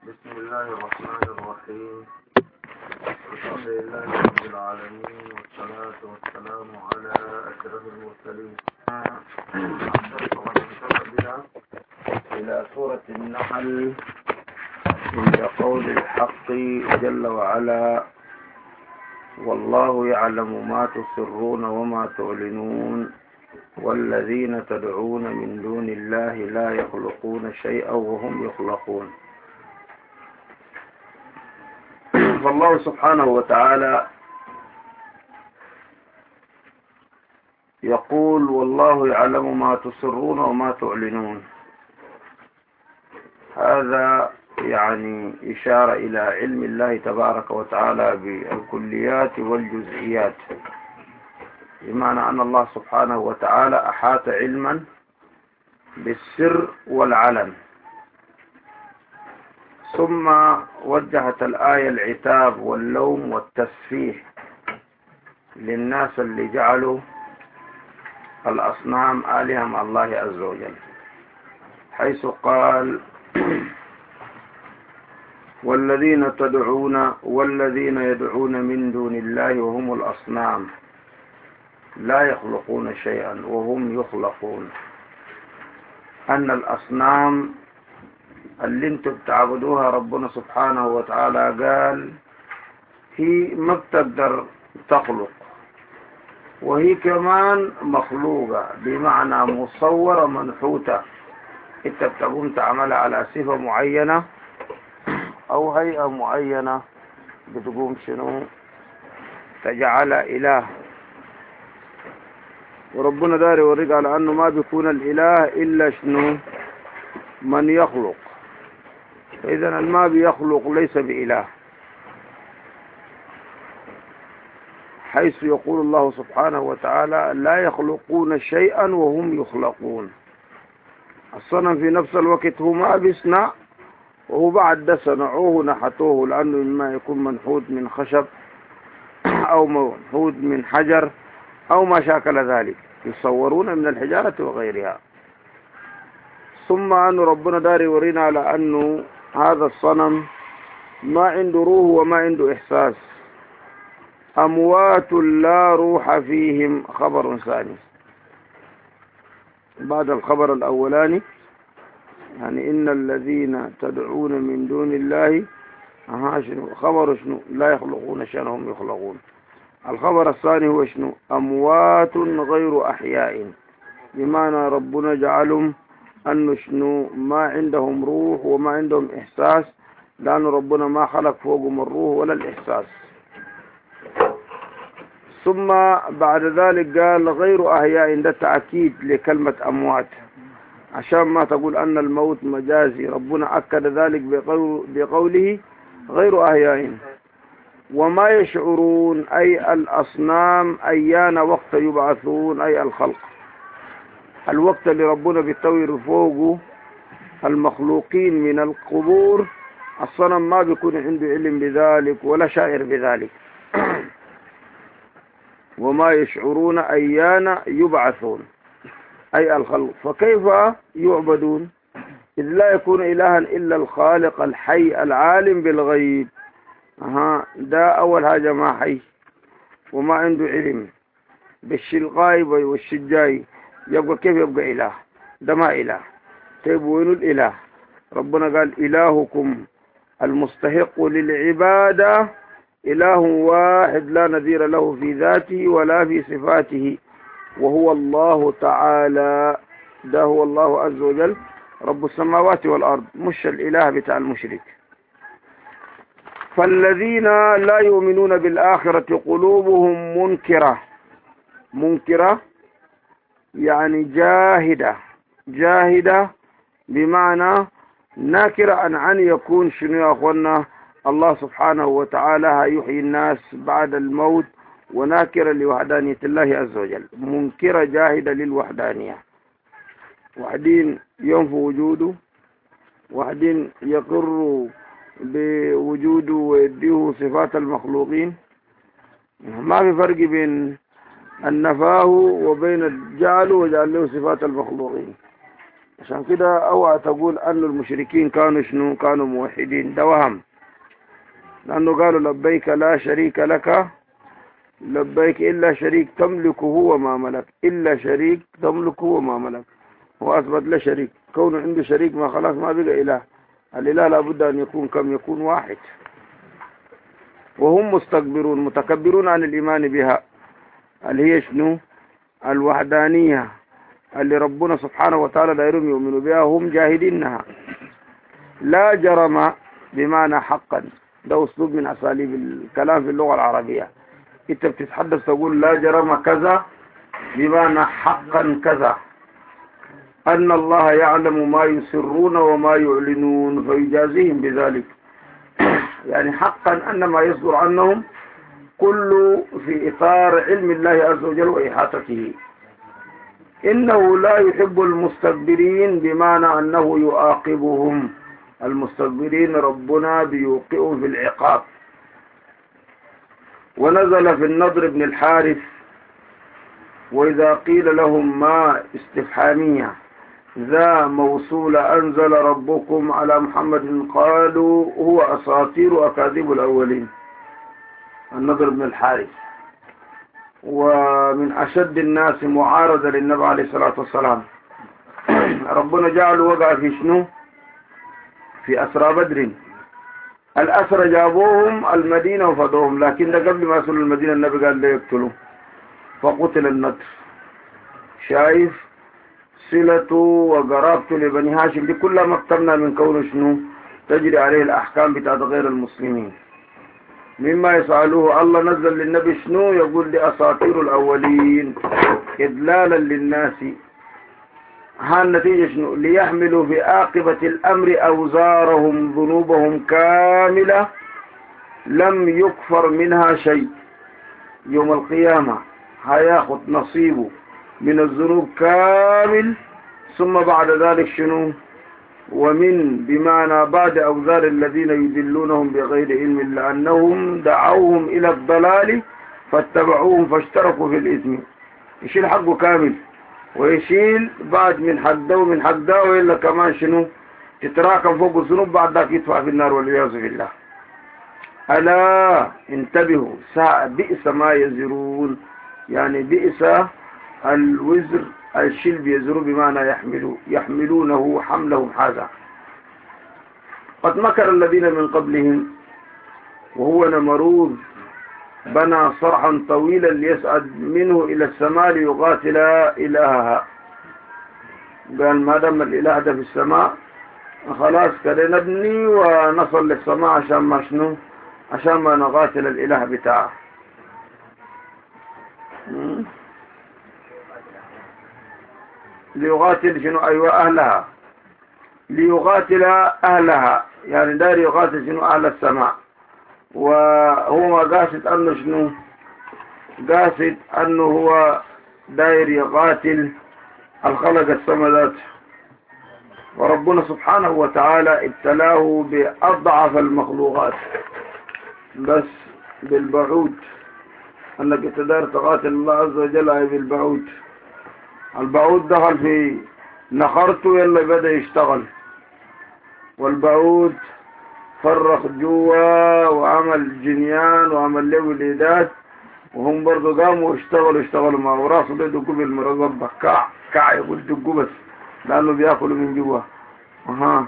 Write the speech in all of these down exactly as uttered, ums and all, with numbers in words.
بسم الله الرحمن الرحيم. الحمد لله رب العالمين، والصلاة والسلام على أشرف المرسلين. إلى سورة النحل عند قول الحق جل وعلا: والله يعلم ما تسرون وما تعلنون والذين تدعون من دون الله لا يخلقون شيئا وهم يخلقون. فالله سبحانه وتعالى يقول: والله يعلم ما تسرون وما تعلنون. هذا يعني إشارة إلى علم الله تبارك وتعالى بالكليات والجزئيات، بمعنى أن الله سبحانه وتعالى أحاط علما بالسر والعلن. ثم وجهت الآية العتاب واللوم والتسفيه للناس اللي جعلوا الأصنام آلهة مع الله عز وجل، حيث قال: والذين تدعون والذين يدعون من دون الله وهم الأصنام لا يخلقون شيئا وهم يخلقون. أن الأصنام اللي انتم بتعبدوها ربنا سبحانه وتعالى قال هي ما بتقدر تخلق، وهي كمان مخلوقة، بمعنى مصورة منحوتة. انت بتقوم تعملها على صفة معينة او هيئة معينة، بتقوم شنو تجعلها إله. وربنا داري يوريك على أنه ما بيكون الإله إلا شنو من يخلق. إذن ما بيخلق ليس بإله، حيث يقول الله سبحانه وتعالى: لا يخلقون شيئا وهم يخلقون. الصنم في نفس الوقت هو ما بيصنع، وهو بعد ده صنعوه نحتوه، لأنه ما يكون منحوت من خشب أو منحوت من حجر أو ما شاكل ذلك، يصورون من الحجارة وغيرها. ثم أن ربنا داري يورينا على أنه هذا الصنم ما عنده روح وما عنده إحساس، أموات لا روح فيهم. خبر ثاني بعد الخبر الأولاني، يعني إن الذين تدعون من دون الله أها شنو خبر شنو لا يخلقون شيئا هم يخلقون. الخبر الثاني هو شنو أموات غير أحياء، بمعنى ربنا جعلهم أنه شنو ما عندهم روح وما عندهم إحساس، لأن ربنا ما خلق فوقهم الروح ولا الإحساس. ثم بعد ذلك قال غير أحياء، ده تأكيد لكلمة أموات، عشان ما تقول أن الموت مجازي. ربنا أكد ذلك بقول بقوله غير أحياء. وما يشعرون أي الأصنام أيان وقت يبعثون، أي الخلق، الوقت اللي ربنا بيطور فوقه المخلوقين من القبور. الصنم ما بيكون عنده علم بذلك ولا شاعر بذلك. وما يشعرون أيان يبعثون، أي الخلق. فكيف يعبدون إذ لا يكون إلها إلا الخالق الحي العالم بالغيب؟ أها ده أول حاجة ما حي وما عنده علم بالشي الغايب والشي الجاي، يبقى كيف يبقى إله؟ ده ما إله. طيب وين الإله؟ ربنا قال: إلهكم المستحق للعبادة إله واحد لا نظير له في ذاته ولا في صفاته، وهو الله تعالى. ده هو الله عز وجل رب السماوات والأرض، مش الإله بتاع المشرك. فالذين لا يؤمنون بالآخرة قلوبهم منكرة. منكرة يعني جاهدة. جاهدة بمعنى ناكرة عن أن يكون شنو يا أخوانا الله سبحانه وتعالى يحيي الناس بعد الموت، وناكرة لوحدانية الله عز وجل. منكرة جاهدة للوحدانية. وحدين ينفي وجوده، وحدين يقر بوجوده ويديه صفات المخلوقين. ما في فرق بين النفاه وبين الجعل وجعل له صفات المخلوقين. عشان كده اوعى تقول أن المشركين كانوا شنو كانوا موحدين، ده وهم، لأنه قالوا لبيك لا شريك لك لبيك إلا شريك تملكه وما ملك، إلا شريك تملكه وما ملك، هو أثبت له شريك، كونه عنده شريك ما خلاص ما بقى إله، الإله لابد أن يكون كم يكون واحد. وهم مستكبرون متكبرون عن الإيمان بها اللي هي شنو الوحدانية اللي ربنا سبحانه وتعالى دايرهم يؤمنوا بها، هم جاهدينها. لا جرم بمعنى حقا، ده أسلوب من أساليب الكلام في اللغة العربية، أنت بتتحدث تقول لا جرم كذا بمعنى حقا كذا، أن الله يعلم ما يسرون وما يعلنون فيجازيهم بذلك. يعني حقا أن ما يصدر عنهم كله في إطار علم الله عز وجل وإحاطته. إنه لا يحب المستكبرين بمعنى أنه يعاقبهم، المستكبرين ربنا بيوقعهم في العقاب. ونزل في النضر بن الحارث وإذا قيل لهم ما استفحامية ذا موصول أنزل ربكم على محمد قالوا هو أساطير أكاذيب الأولين. النضر بن الحارث ومن أشد الناس معارضة للنبي عليه الصلاة والسلام، ربنا جعله وقع في شنو في أسرى بدر، الأسرى جابوهم المدينة وفضوهم، لكن ده قبل ما يصلوا المدينة النبي قال لا يقتلوا فقتل النضر. شايف صلته وقرابته لبني هاشم دي كلها مكتبنا من كونه شنو تجري عليه الأحكام بتاعت غير المسلمين. مما يسألوه الله نزل للنبي شنو يقول لي أساطير الأولين إدلالا للناس. ها النتيجة شنو ليحملوا في عاقبة الأمر أوزارهم ذنوبهم كاملة لم يكفر منها شيء. يوم القيامة هياخد نصيبه من الذنوب كامل، ثم بعد ذلك شنو ومن بمعنى بعد أوزار الذين يدلونهم بغير علم لأنهم دعوهم إلى الضلال فاتبعوهم فاشتركوا في الإثم. يشيل حقه كامل ويشيل بعد من حق ده ومن حق ده، وإلا كمان شنو تتراكم فوق الذنوب بعد ذلك يدفع في النار والعياذ بالله. ألا انتبهوا ساء بئس ما يزرون، يعني بئس الوزر الشيل بيزروا بمعنى يحملوا يحملونه حملهم هذا. قد مكر الذين من قبلهم وهو نمرود بنى صرحا طويلا ليسعد منه إلى السماء ليقاتل إلهها. قال ما دام الإله ده في السماء خلاص كده نبني ونصل للسماء عشان ما شنو عشان ما نقاتل الإله بتاعه. ليقاتل شنو أيوة أهلها، ليقاتل أهلها يعني داير يقاتل شنو أهل السماء. وهو ما قاصد أنه شنو قاصد أنه هو داير يقاتل الخلق السماوات. وربنا سبحانه وتعالى ابتلاه بأضعف المخلوقات بس بالبعود، أنك تدار تقاتل الله عز وجل بالبعود. البعود دخل في نخرته يلا بدأ يشتغل، والبعود فرق جوا وعمل جنيان وعمل له وليدات، وهم برضو قاموا واشتغلوا اشتغلوا معه وراسه ده دقوا بالمرغب كع كع يقول دقوا بس لأنه بياكلوا من جوا. اها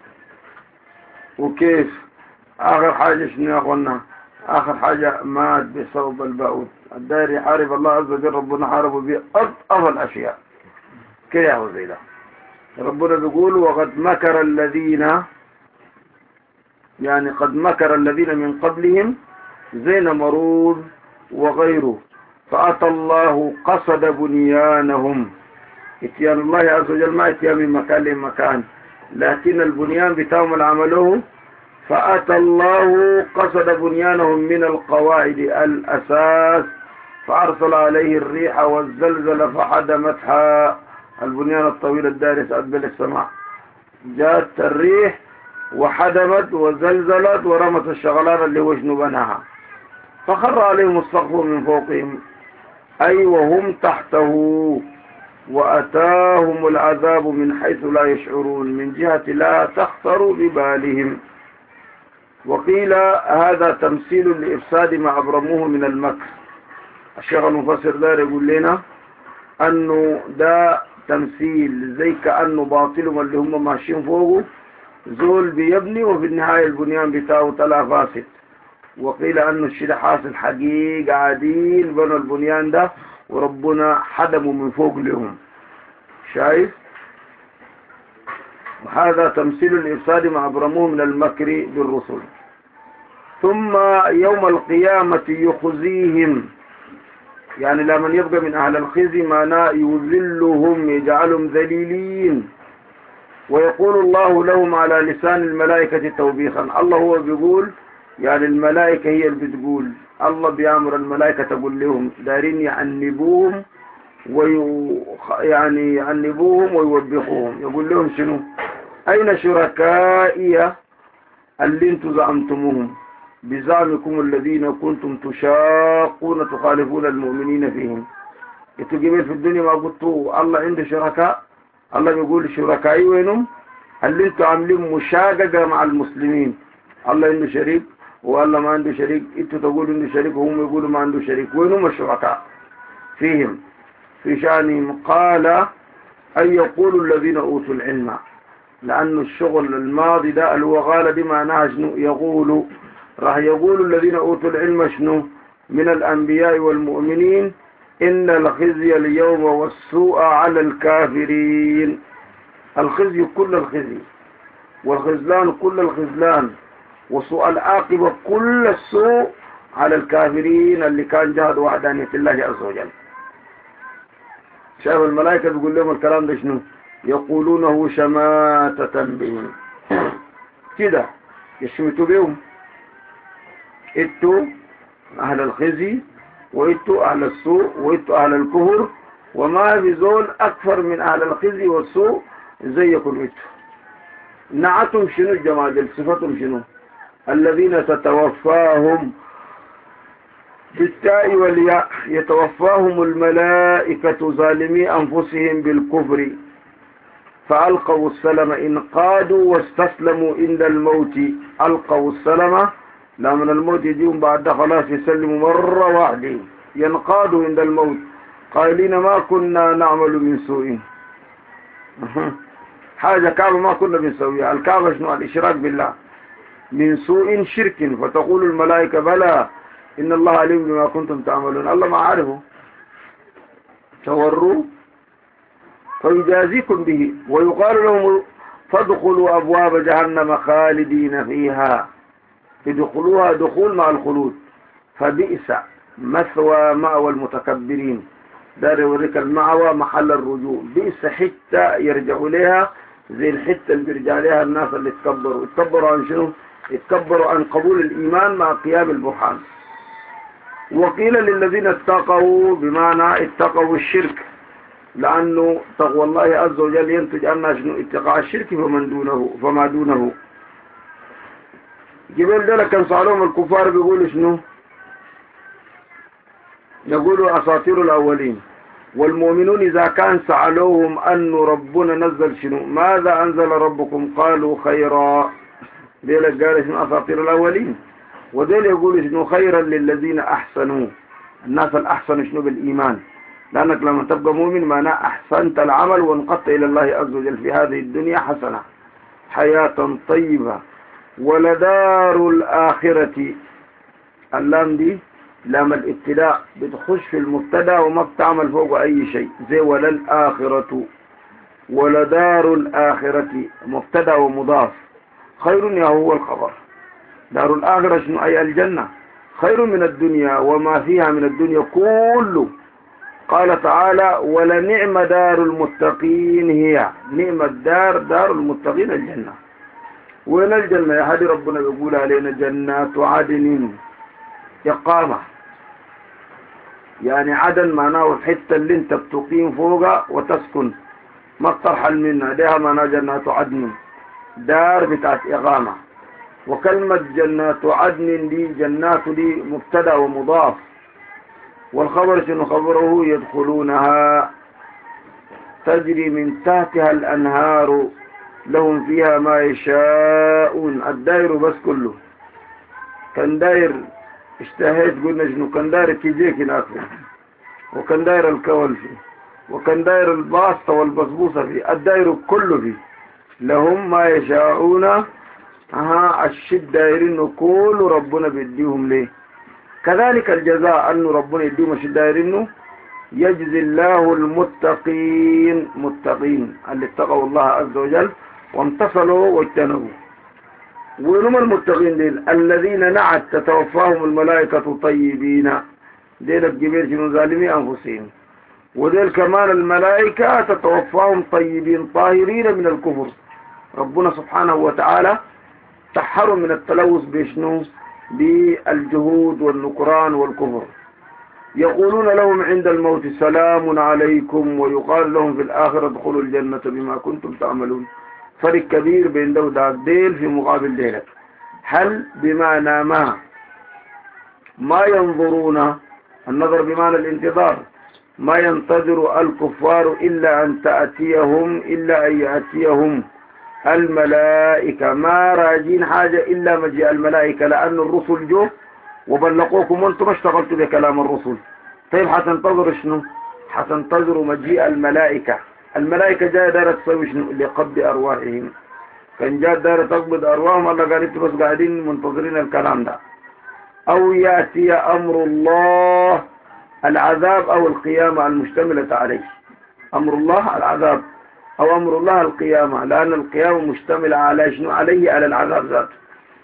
وكيف آخر حاجة شنو يا أخوانا؟ آخر حاجة مات بسبب البعود. الداير يحارب الله عز وجل ربنا حاربه بأضعف الأشياء كده يا زي ده. ربنا بيقول وقد مكر الذين، يعني قد مكر الذين من قبلهم زي نمرود وغيره فأتى الله قصد بنيانهم. اتيان الله عز وجل ما اتيان من مكان لمكان، لكن البنيان بتاعهم العملوه. فأتى الله قصد بنيانهم من القواعد الأساس فأرسل عليه الريح والزلزل فحدمتها. البنيان الطويل الدارس أدبل السماء جاءت الريح وحدمت وزلزلت ورمت الشغلان اللي وشنو بناها، فخر عليهم السقف من فوقهم أي وهم تحته. وأتاهم العذاب من حيث لا يشعرون من جهة لا تخطر ببالهم. وقيل هذا تمثيل لإفساد ما أبرموه من المكر. الشيخ المفسر دار يقول لنا أنه ده تمثيل زي كأنه باطلهم اللي هم ماشيين فوقه زول بيبني وفي النهاية البنيان بتاعه طلع فاسد. وقيل أنه الشيء حاصل حقيقة عادين بنوا البنيان ده وربنا حدموا من فوق لهم. شايف؟ وهذا تمثيل الإفساد ما أبرموه من المكر بالرسل. ثم يوم القيامة يخزيهم، يعني لمن يبقى من أهل الخزي معناه يذلهم يجعلهم ذليلين. ويقول الله لهم على لسان الملائكة توبيخا. الله هو بيقول، يعني الملائكة هي اللي بتقول. الله بيأمر الملائكة تقول لهم دارين يعنبوهم وي... يعني يعنبوهم ويوبخوهم. يقول لهم شنو؟ أين شركائي اللي انتم زعمتموهم بزعمكم الذين كنتم تشاقون تخالفون المؤمنين فيهم؟ انتوا جميل في الدنيا ما قلتوا الله عنده شركاء. الله يقول شركائي وينهم؟ اللي انتوا عاملين مشاققة مع المسلمين. الله عنده شريك والله ما عنده شريك. انتوا تقولوا عنده شريك وهم يقولوا ما عنده شريك. وينهم الشركاء فيهم في شأنهم؟ قال أن يقول الذين أوتوا العلم، لأنه الشغل الماضي ده اللي هو قال دي معناها شنو؟ يقول راح يقول الذين أوتوا العلم شنو من الأنبياء والمؤمنين إن الخزي اليوم والسوء على الكافرين. الخزي كل الخزي والخزلان كل الخزلان وسوء العاقبة كل السوء على الكافرين اللي كان جهد وحدانية الله عز وجل. شايف الملائكة بيقول لهم الكلام ده شنو؟ يقولونه شماتة بهم كده يشمتوا بهم. انتوا أهل الخزي وانتوا أهل السوء وانتوا أهل الكفر، وما في زول أكثر من أهل الخزي والسوء زيكم انتوا. نعتم شنو الجماعة؟ صفتهم شنو؟ الذين تتوفاهم بالتاء والياء يتوفاهم الملائكة ظالمي أنفسهم بالكفر فألقوا السلم انقادوا واستسلموا عند الموت. ألقوا السلم لا من الموت يجيهم بعد خلاص يسلموا مرة واحدة ينقادوا عند الموت قائلين ما كنا نعمل من سوء. حاجة كعبة ما كنا بنسويها. الكعبة شنو؟ الإشراك بالله. من سوء شرك فتقول الملائكة بلى إن الله عليم بما كنتم تعملون. الله ما عارفه توروا فيجازيكم به. ويقال لهم فادخلوا أبواب جهنم خالدين فيها. يدخلوها دخول مع الخلود. فبئس مثوى مأوى المتكبرين. دار يوريك المأوى محل الرجوع. بئس حتة يرجع إليها زي الحتة اللي بيرجع لها الناس اللي اتكبروا. اتكبروا عن شنو؟ اتكبروا عن قبول الإيمان مع قيام البرهان. وقيل للذين اتقوا بمعنى اتقوا الشرك، لأنه تقوى الله عز وجل ينتج عنها شنو؟ اتقاء الشرك فمن دونه فما دونه. جبال دولة كان سألهم الكفار بيقولوا شنو؟ يقولوا أساطير الأولين. والمؤمنون إذا كان سألوهم أن ربنا نزل شنو؟ ماذا أنزل ربكم؟ قالوا خيرا. ديل قال شنو؟ أساطير الأولين. وديل يقولوا شنو؟ خيرا للذين أحسنوا. الناس الأحسن شنو؟ بالإيمان. لأنك لما تبقى مؤمن معناه أحسنت العمل وانقضت إلى الله عز وجل في هذه الدنيا حسنة حياة طيبة. ولدار الآخرة اللام دي لام الابتداء بتخش في المبتدا وما بتعمل فوق أي شيء زي وللآخرة. ولدار الآخرة مبتدا ومضاف. خير يا هو الخبر. دار الآخرة شنو؟ أي الجنة خير من الدنيا وما فيها من الدنيا كله. قال تعالى ولنعم دار المتقين هي. نعم الدار دار المتقين الجنة. وين الجنة يا هدي؟ ربنا يقول علينا جنات عدن إقامة. يعني عدن معناه الحتة اللي انت بتقيم فوقها وتسكن ما ترحل منها. ده معناه جنات عدن دار بتاعت إقامة. وكلمة جنات عدن دي جنات دي مبتدا ومضاف. والخبر شنو خبره؟ يدخلونها تجري من تحتها الأنهار لهم فيها ما يشاءون. الداير بس كله كان داير اشتهيت قلنا شنو كان داير كيجيك ناكله، وكان داير الكول فيه، وكان داير الباسطة والبسبوسة فيه، الداير كله فيه لهم ما يشاءون. ها الشد دايرينه كله ربنا بيديهم ليه. كذلك الجزاء انه ربنا يديهم الشد دايرينه. يجزي الله المتقين، متقين اللي اتقوا الله عز وجل وامتصلوا واجتنبوا. وهم المتقين ديل الذين نعت تتوفاهم الملائكة طيبين، ديل الجبير شنو ظالمي أنفسهم. وديل كمان الملائكة تتوفاهم طيبين طاهرين من الكفر. ربنا سبحانه وتعالى طهروا من التلوث بشنو؟ بالجهود والنكران والكفر. يقولون لهم عند الموت سلام عليكم، ويقال لهم في الآخرة ادخلوا الجنة بما كنتم تعملون. فرق كبير بين ده وده الديل في مقابل ديلك. هل بمعنى ما ما ينظرون، النظر بمعنى الانتظار، ما ينتظر الكفار إلا أن تأتيهم إلا أن يأتيهم الملائكة، ما راجين حاجة إلا مجيء الملائكة، لأن الرسل جو وبلغوكم وانتم اشتغلتوا بكلام الرسل. طيب حتنتظروا شنو؟ حتنتظروا مجيء الملائكة. الملائكة جاء دارت تسوي شنو؟ لقبض أرواحهم. كان جاء دارت تقبض أرواحهم، الله قال انتم بس قاعدين منتظرين الكلام ده. أو يأتي أمر الله، العذاب أو القيامة المشتملة عليه. أمر الله العذاب أو أمر الله القيامة، لأن القيامة مشتملة على شنو؟ عليه على العذاب ذاته.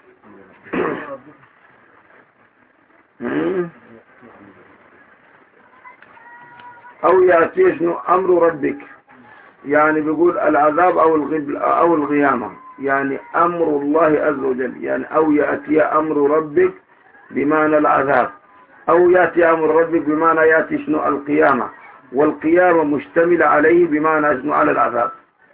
أو يأتي شنو؟ أمر ربك، يعني بيقول العذاب أو الغب أو القيامة، يعني أمر الله عز وجل، يعني أو يأتي أمر ربك بمعنى العذاب، أو يأتي أمر ربك بمعنى يأتي شنو؟ القيامة، والقيامة مشتملة عليه بمعنى شنو؟ على العذاب.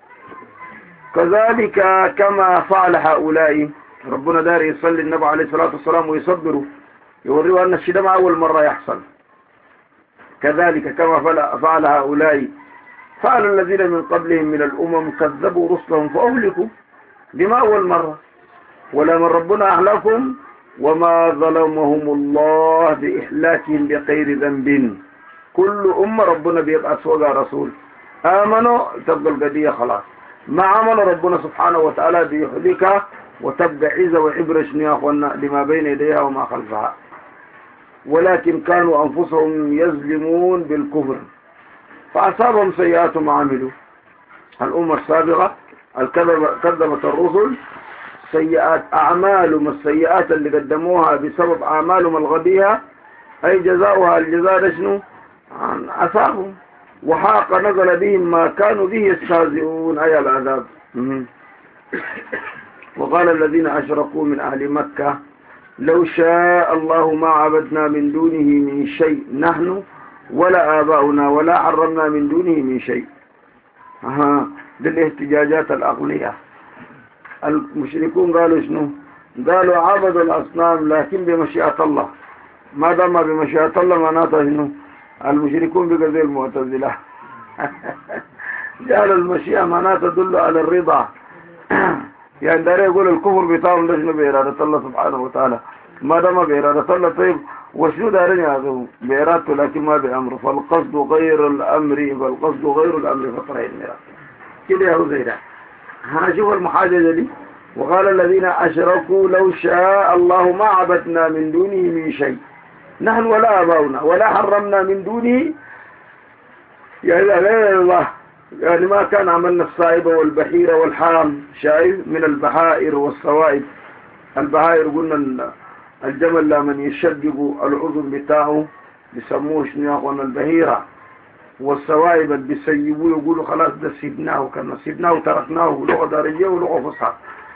كذلك كما فعل هؤلاء، ربنا دار يصلي النبي عليه الصلاة والسلام ويصبروا، يوريه أن الشيء ما أول مرة يحصل. كذلك كما فعل هؤلاء فعل الذين من قبلهم من الأمم كذبوا رسلهم فأهلكوا، بما أول مرة. ولمن ربنا أهلكم وما ظلمهم الله بإهلاكهم بغير ذنب. كل أمة ربنا بيبعث فوقها رسول، آمنوا تبقى القضية خلاص، ما عملوا ربنا سبحانه وتعالى بيهلكها وتبقى عزة وعبرة شنو يا أخوانا لما بين يديها وما خلفها. ولكن كانوا أنفسهم يظلمون بالكفر فأصابهم سيئات ما عملوا. الأمة السابقة كذبت الرسل، سيئات أعمالهم السيئات اللي قدموها بسبب أعمالهم الغبية، أي جزاؤها الجزاء شنو؟ أصابهم وحاق نزل بهم ما كانوا به يستهزئون، أي العذاب. وقال الذين أشركوا من أهل مكة لو شاء الله ما عبدنا من دونه من شيء نحن ولا آباؤنا ولا حرمنا من دونه من شيء. ها بالاحتجاجات العقلية. المشركون قالوا شنو؟ قالوا عبدوا الأصنام لكن بمشيئة الله. ما دام بمشيئة الله معناته شنو؟ المشركون بقى زي المعتزلة. جعل المشيئة معناته تدل على الرضا. يعني داري يقول الكفر بتاعهم ده شنو؟ بإرادة الله سبحانه وتعالى. ما دام بإرادة الله طيب وشنو دارين يعذبوا؟ بإرادته لكن ما بأمره. فالقصد غير الأمر، فالقصد غير الأمر فطرين المرأة كده يا هو زي ده. ها شوف المحاججة دي. وقال الذين أشركوا لو شاء الله ما عبدنا من دونه من شيء نحن ولا آباؤنا ولا حرمنا من دونه، يعني غير الله، يعني ما كان عملنا الصائبة والبحيرة والحام، شايف من البحائر والصوائب. البحائر قلنا الجمل لمن يشدق العظم بتاعه بيسموه شنو يا اخوانا؟ البحيرة. والصوائب اللي بيسيبوه يقولوا خلاص ده سيبناه، كنا سيبناه وتركناه، لغة دارجية ولغة فصحى.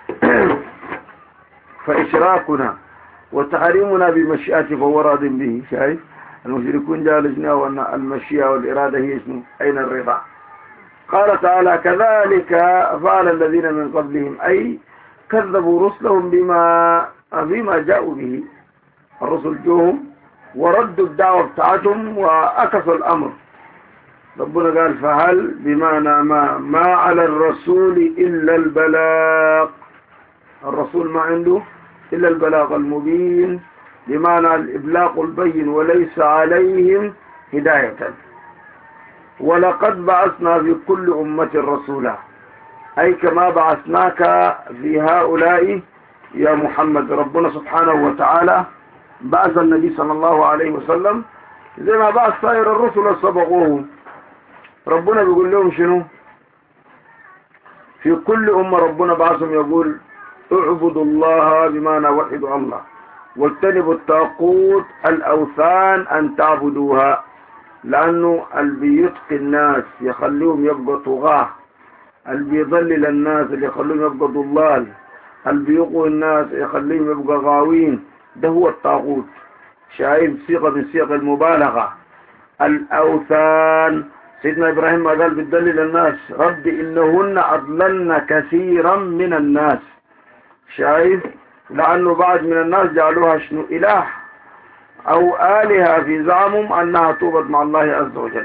فإشراكنا وتحريمنا بمشيئته فهو راض به. شايف المشركون جالسنا وأن المشيئة والإرادة هي اسمه أين الرضا. قال تعالى كذلك فعل الذين من قبلهم، أي كذبوا رسلهم بما بما جاءوا به. الرسل جوهم وردوا الدعوة بتاعتهم وأكسوا الأمر. ربنا قال فهل بمعنى ما ما على الرسول إلا البلاغ. الرسول ما عنده إلا البلاغ المبين، بمعنى الإبلاغ البين، وليس عليهم هداية. ولقد بعثنا في كل أمة رسولا، أي كما بعثناك في هؤلاء يا محمد. ربنا سبحانه وتعالى بعث النبي صلى الله عليه وسلم زي ما بعث سائر الرسل سبقوه. ربنا بيقول لهم شنو؟ في كل أمة ربنا بعثهم يقول اعبدوا الله، بمعنى وحدوا الله، واجتنبوا الطاغوت الأوثان أن تعبدوها، لأنه اللي بيتقي الناس يخليهم يبقى طغاة، اللي بيضلل الناس اللي يخليهم يبقى ضلال، اللي بيقوي الناس يخليهم يبقى غاوين، ده هو الطاغوت. شايف صيغة من صيغ المبالغة. الأوثان سيدنا إبراهيم قال بتدلل الناس رب إنهن أضللن كثيرا من الناس. شايف؟ لأنه بعض من الناس جعلوها شنو إله أو آلهة في زعمهم أنها توبد مع الله عز وجل.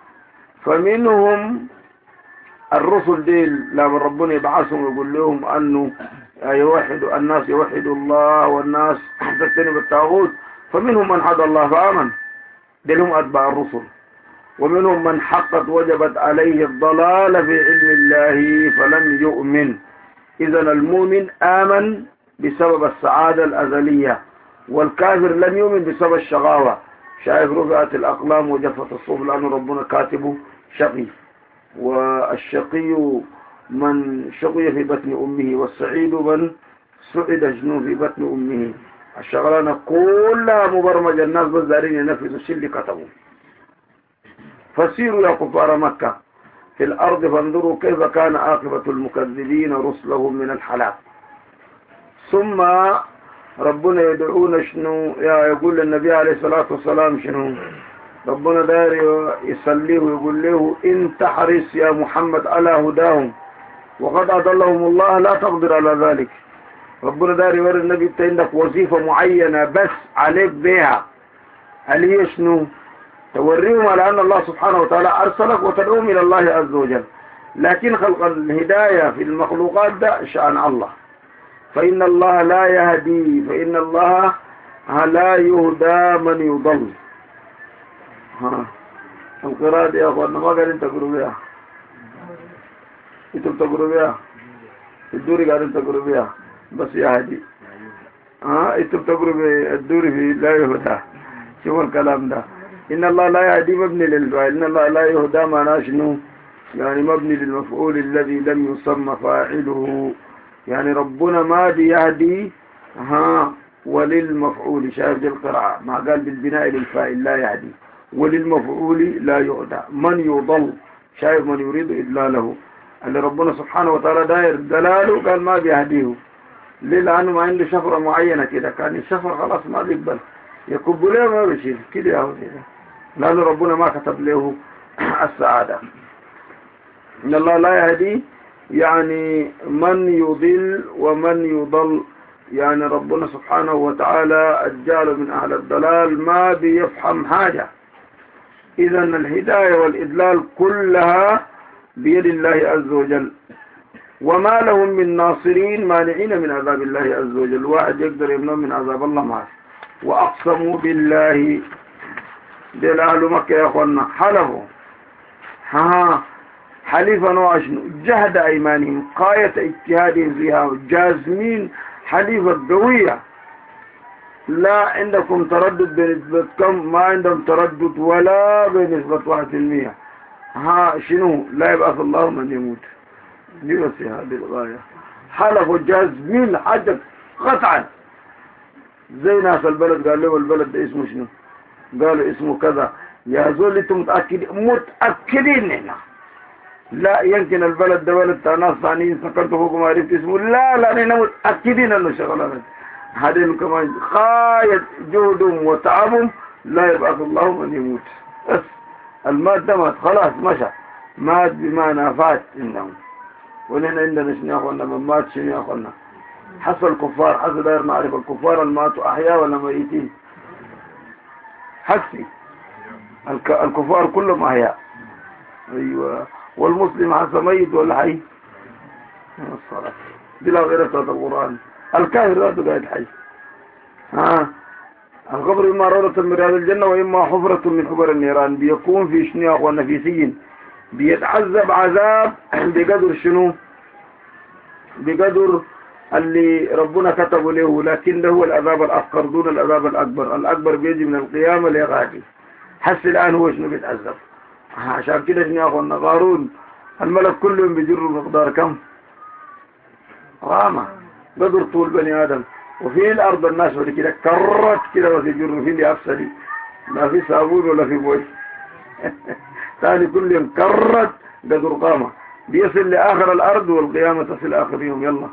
فمنهم الرسل ديل لما ربنا يبعثهم ويقول لهم أنه يوحدوا الناس، يوحدوا الله والناس تجتنب الطاغوت. فمنهم من هدى الله فآمن، دلهم أتباع الرسل. ومنهم من حقت وجبت عليه الضلال في علم الله فلم يؤمن. إذن المؤمن آمن بسبب السعادة الأزلية، والكافر لم يؤمن بسبب الشقاوة. شايف؟ رفعت الأقلام وجفت الصحف، لأن ربنا كاتبه شقي. والشقي من شقي في بطن أمه، والسعيد من سعد جنو في بطن أمه. الشغلانة كلها مبرمجة، الناس بس دارين ينفذوا الشيء اللي كتبوه. فسيروا يا كفار مكة في الأرض فانظروا كيف كان عاقبة المكذبين رسلهم من الحلاك. ثم ربنا يدعون شنو؟ يا يقول للنبي عليه الصلاة والسلام شنو؟ ربنا دار يصليه ويقول له إن تحرص يا محمد على هداهم وقد أضلهم الله لا تقدر على ذلك. ربنا دار يوري النبي انت عندك وظيفة معينة بس عليك بها، هل هي شنو؟ توريهم على أن الله سبحانه وتعالى أرسلك وتدعوهم إلى الله عز وجل. لكن خلق الهداية في المخلوقات ده شأن الله. فإن الله لا يهدي، فإن الله لا يهدى من يضل. ها القراءة دي يا أخوانا ما قاعدين تقروا بها، انتم تقروا بها، الدوري قاعدين تقروا بها بس يهدي. ها انتم تقروا بالدوري في لا يهدى. شوفوا الكلام ده، إن الله لا يهدي مبني للفاعل، إن الله لا يهدى معناه شنو؟ يعني مبني للمفعول الذي لم يسمى فاعله. يعني ربنا ما بيهدي ها وللمفعول. شايف دي القراءة ما قال بالبناء للفاعل لا يهدي، وللمفعول لا يهدى. من يضل، شايف من يريد إضلاله، اللي ربنا سبحانه وتعالى داير دلاله قال ما بيهديه. ليه؟ لأنه ما عنده شفرة معينة كده، كان الشفر خلاص ما بيقبل يكب له ما بيشيل كده يا كده، لأن ربنا ما كتب له السعادة. إن الله لا يهدي يعني من يضل ومن يضل. يعني ربنا سبحانه وتعالى الجال من أهل الضلال ما بيفهم حاجة. إذا الهداية والإضلال كلها بيد الله عز وجل. وما لهم من ناصرين مانعين من عذاب الله عز وجل. واحد يقدر يمنع من عذاب الله معه. وأقسموا بالله، ديل أهل مكة يا أخوانا حلفوا ها حليفا وعشنوا جهد أيمانهم قاية اجتهادهم فيها جازمين حليفة قوية. لا عندكم تردد بنسبة كم، ما عندهم تردد ولا بنسبة واحد في المية. ها شنو؟ لا يبعث الله من يموت. دي بس هذه الغاية. حلفوا جازمين حاجة قطعا. زي ناس البلد قال له البلد ده اسمه شنو؟ قالوا اسمه كذا. يا زول انتم متأكدين؟ متأكدين هنا. لا يمكن البلد ده بلد ناس ثانيين سكنتوا فوق ما عرفت اسمه. لا لا نحن متأكدين انه شغلانه هذين كمان غاية جهدهم وتعبهم. لا يبعث الله من يموت. بس المات ده مات خلاص مشى، مات بمعنى فات انهم. ونحن عندنا شنو يا اخوانا؟ من مات شنو يا اخوانا؟ حسب الكفار، حسب داير نعرف الكفار الماتوا احياء ولا ميتين؟ حسي الكفار كلهم احياء. أيوة. والمسلم هذا ميت ولا حي؟ الصلاة دي لا غير بتاعت القرآن. الكافر ذاته قاعد حي. ها القبر إما روضة من رياض الجنة وإما حفرة من حفر النيران. بيكون في شنو يا أخوانا؟ في سجن بيتعذب عذاب بقدر شنو؟ بقدر اللي ربنا كتبه له، لكن ده هو العذاب الأصغر دون العذاب الأكبر. الأكبر بيجي من القيامة لغادي. حس الآن هو شنو بيتعذب. عشان كده شنو يا أخوانا؟ قارون الملك كلهم بيجروا مقدار كم؟ رامة قدر طول بني آدم. وفي الأرض الناس ودي كده كرت كده وتجروا في اللي أفسدي، ما في صابون ولا في بوي. ثاني كلهم كرت قدر قامة بيصل لآخر الأرض والقيامة تصل آخر يوم. يلا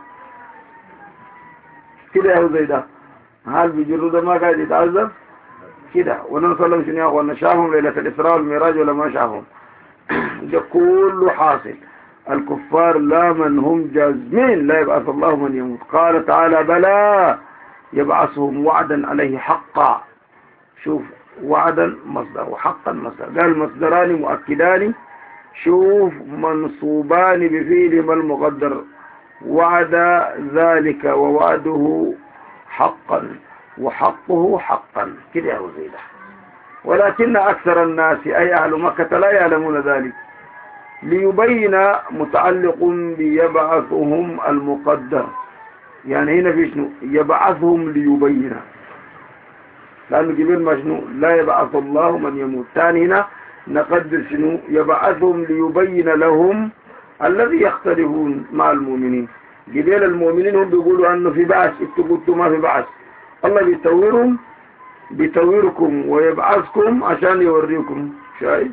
كده يا زي ده. هل بيجروا ده ما قاعد يتعذب كده؟ ونصلي الله شنو يا أخوانا؟ شافهم ليلة الإسراء والميراج ولا ما شافهم؟ ده كله حاصل. الكفار لا من هم جازمين لا يبعث الله من يموت. قال تعالى بلى يبعثهم وعدا عليه حقا. شوف وعدا مصدر وحقا مصدر، قال مصدران مؤكدان. شوف منصوبان بفعلهما المقدر. وعد ذلك ووعده حقا وحقه حقا كده يا وزيدة. ولكن أكثر الناس أي أهل مكة لا يعلمون ذلك. ليبين متعلق بيبعثهم المقدر، يعني هنا في شنو؟ يبعثهم ليبين، لأنه جبين ما شنو؟ لا يبعث الله من يموت. ثاني هنا نقدر شنو؟ يبعثهم ليبين لهم الذي يختلفون مع المؤمنين. جبال المؤمنين هم بيقولوا أنه في بعث، انتوا قلتوا ما في بعث. الله بيتورهم بيتوركم ويبعثكم عشان يوريكم. شايف؟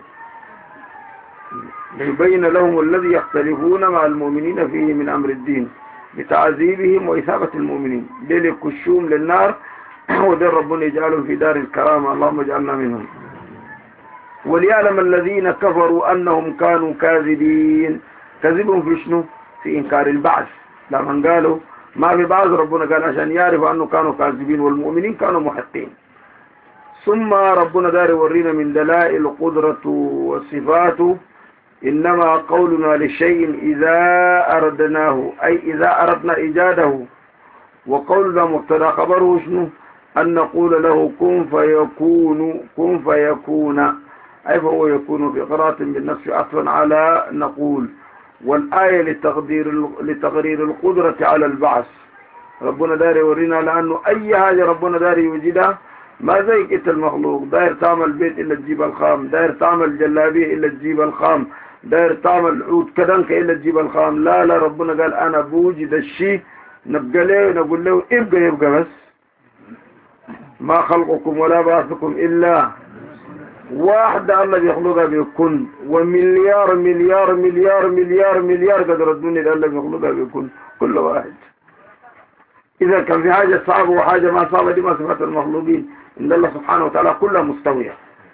ليبين لهم الذي يختلفون مع المؤمنين فيه من أمر الدين بتعذيبهم وإثابة المؤمنين. ديل يكشوم للنار وديل ربنا يجعلهم في دار الكرامة. اللهم اجعلنا منهم. وليعلم الذين كفروا أنهم كانوا كاذبين. كذبهم في شنو؟ في إنكار البعث. لما قالوا ما في بعث ربنا قال عشان يعرفوا أنه كانوا كاذبين والمؤمنين كانوا محقين. ثم ربنا دار ورينا من دلائل قدرة وصفاته إنما قولنا للشيء إذا أردناه أي إذا أردنا إيجاده. وقولنا مبتدا خبره شنو؟ أن نقول له كن فيكون كن فيكون أي فهو يكون في قراءة بالنص عطفا على نقول. والآية لتقدير لتقرير القدرة على البعث. ربنا داري يورينا لأنه أي حاجة ربنا داري يوجدها ما زي كت المخلوق. داير تعمل بيت إلا تجيب الخام، داير تعمل جلابية إلا تجيب الخام، داير تعمل عود كدنك إلا تجيب الخام. لا لا ربنا قال أنا بوجد الشيء نبقى له نقول له ابقى يبقى بس. ما خلقكم ولا بعثكم إلا واحدة الله بيخلقها بيكون. ومليار مليار مليار مليار مليار قدر الدنيا اللي الله بيخلقها بيكون كل واحد. إذا كان في حاجة صعبة وحاجة ما صعبة دي ما صفات المخلوقين. إن الله سبحانه وتعالى كلها مستوية.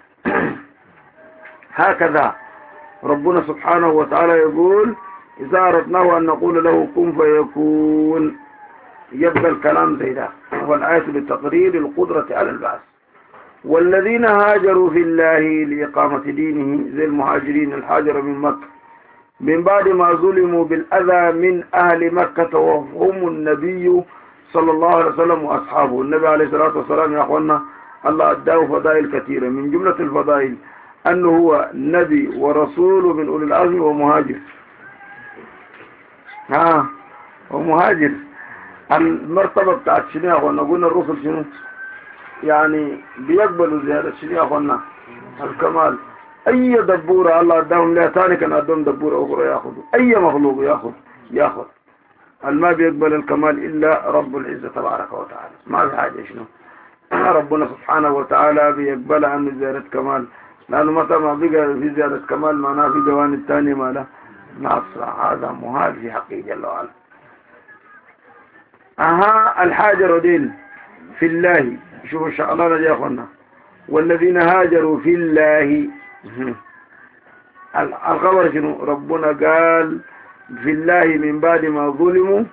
هكذا ربنا سبحانه وتعالى يقول إذا أردناه أن نقول له كن فيكون. يبقى الكلام زي ده. والآية لتقرير القدرة على البعث. والذين هاجروا في الله لإقامة دينه زي المهاجرين الحاجر من مكة من بعد ما ظلموا بالأذى من أهل مكة وهم النبي صلى الله عليه وسلم وأصحابه. النبي عليه الصلاة والسلام يا أخوانا الله أداه فضائل كثيرة. من جملة الفضائل أنه هو نبي ورسول من أولي العزم ومهاجر. ها ومهاجر. المرتبة بتاعت شنو يا أخوانا؟ قلنا الرسل شنو؟ يعني بيقبلوا زيادة شنو يا أخوانا؟ الكمال. أي دبورة الله أداهم لها ثاني كان أداهم دبورة أخرى يأخذوا. أي مخلوق يأخذ يأخذ. ما بيقبل الكمال إلا رب العزة تبارك وتعالى. ما في حاجة شنو؟ ربنا سبحانه وتعالى بيقبل عن زيادة كمال. لأنه متى ما بقى في زيادة كمال معناه في جوانب الثانية ما له ناصر. هذا محال في حقيقة الله أعلم. أها الحاجر دين في الله. شوفوا الشغلانة دي يا أخوانا. والذين هاجروا في الله. الخبر شنو؟ ربنا قال في الله من بعد ما ظلموا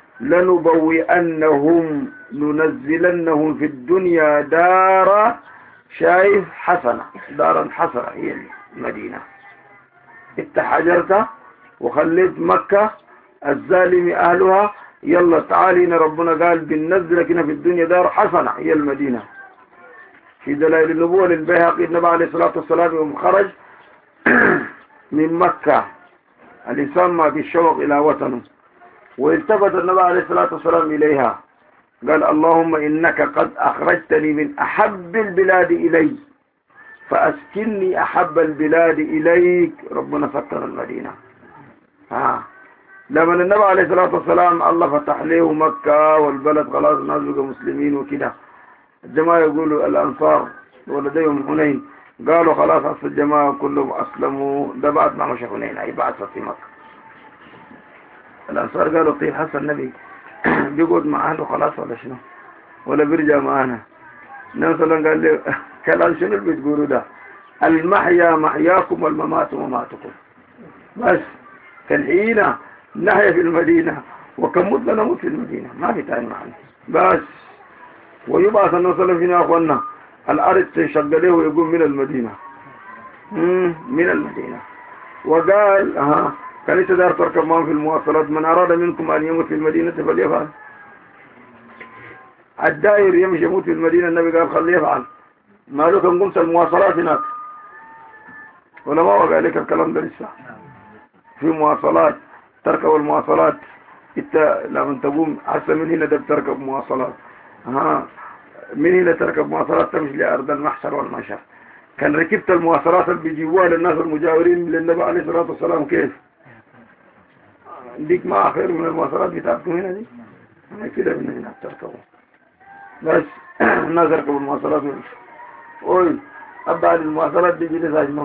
لنبوئنهم ننزلنهم في الدنيا دار شايف حسنة. دارا حسنة هي المدينة. انت حجرت وخليت مكة الظالم أهلها، يلا تعالي هنا ربنا قال بننزلك هنا في الدنيا دار حسنة هي المدينة. في دلائل النبوة للبيهقي النبي عليه الصلاة والسلام يوم خرج من مكة الإنسان ما بالشوق إلى وطنه، والتفت النبي عليه الصلاة والسلام إليها قال اللهم إنك قد أخرجتني من أحب البلاد إلي فأسكنني أحب البلاد إليك. ربنا فتح المدينة. ها لما النبي عليه الصلاة والسلام الله فتح له مكة والبلد خلاص الناس بقوا مسلمين وكده، الجماعة يقولوا الأنصار ولديهم حنين قالوا خلاص أصل الجماعة كلهم أسلموا، ده بعد ما مشى حنين أي بعد في مكة. الأنصار قالوا طيب حسن النبي بيقعد مع أهله خلاص ولا شنو ولا بيرجع معانا؟ النبي صلى الله عليه وسلم قال له كلام شنو اللي بتقولوا ده؟ المحيا محياكم والممات مماتكم. بس كان حين نحيا في المدينة وكم مدة نموت في المدينة ما في تاني معنا بس. ويبعث النبي صلى الله عليه وسلم يا أخوانا الأرض تنشق له ويقوم من المدينة من المدينة. وقال ها كان يتدار تركب معهم في المواصلات من أراد منكم أن يموت في المدينة فليفعل. الدائر يمشي يموت في المدينة النبي قال خليه يفعل. ما لكم قمت المواصلات هناك ولا ما وقع لك الكلام ده لسه في مواصلات تركب المواصلات. انت لما تقوم حتى من هنا ده بتركب مواصلات ها من هنا تركب مواصلات تمشي لأرض المحشر والمشر. كان ركبت المواصلات اللي بيجيبوها للناس المجاورين للنبي عليه الصلاة والسلام كيف ديك ما خير من المواصلات بتاعتكم هنا دي كده من هنا بتركبوا بس الناس يركبوا المواصلات ويمشوا. اوي ابعد المواصلات دي جلس اجمل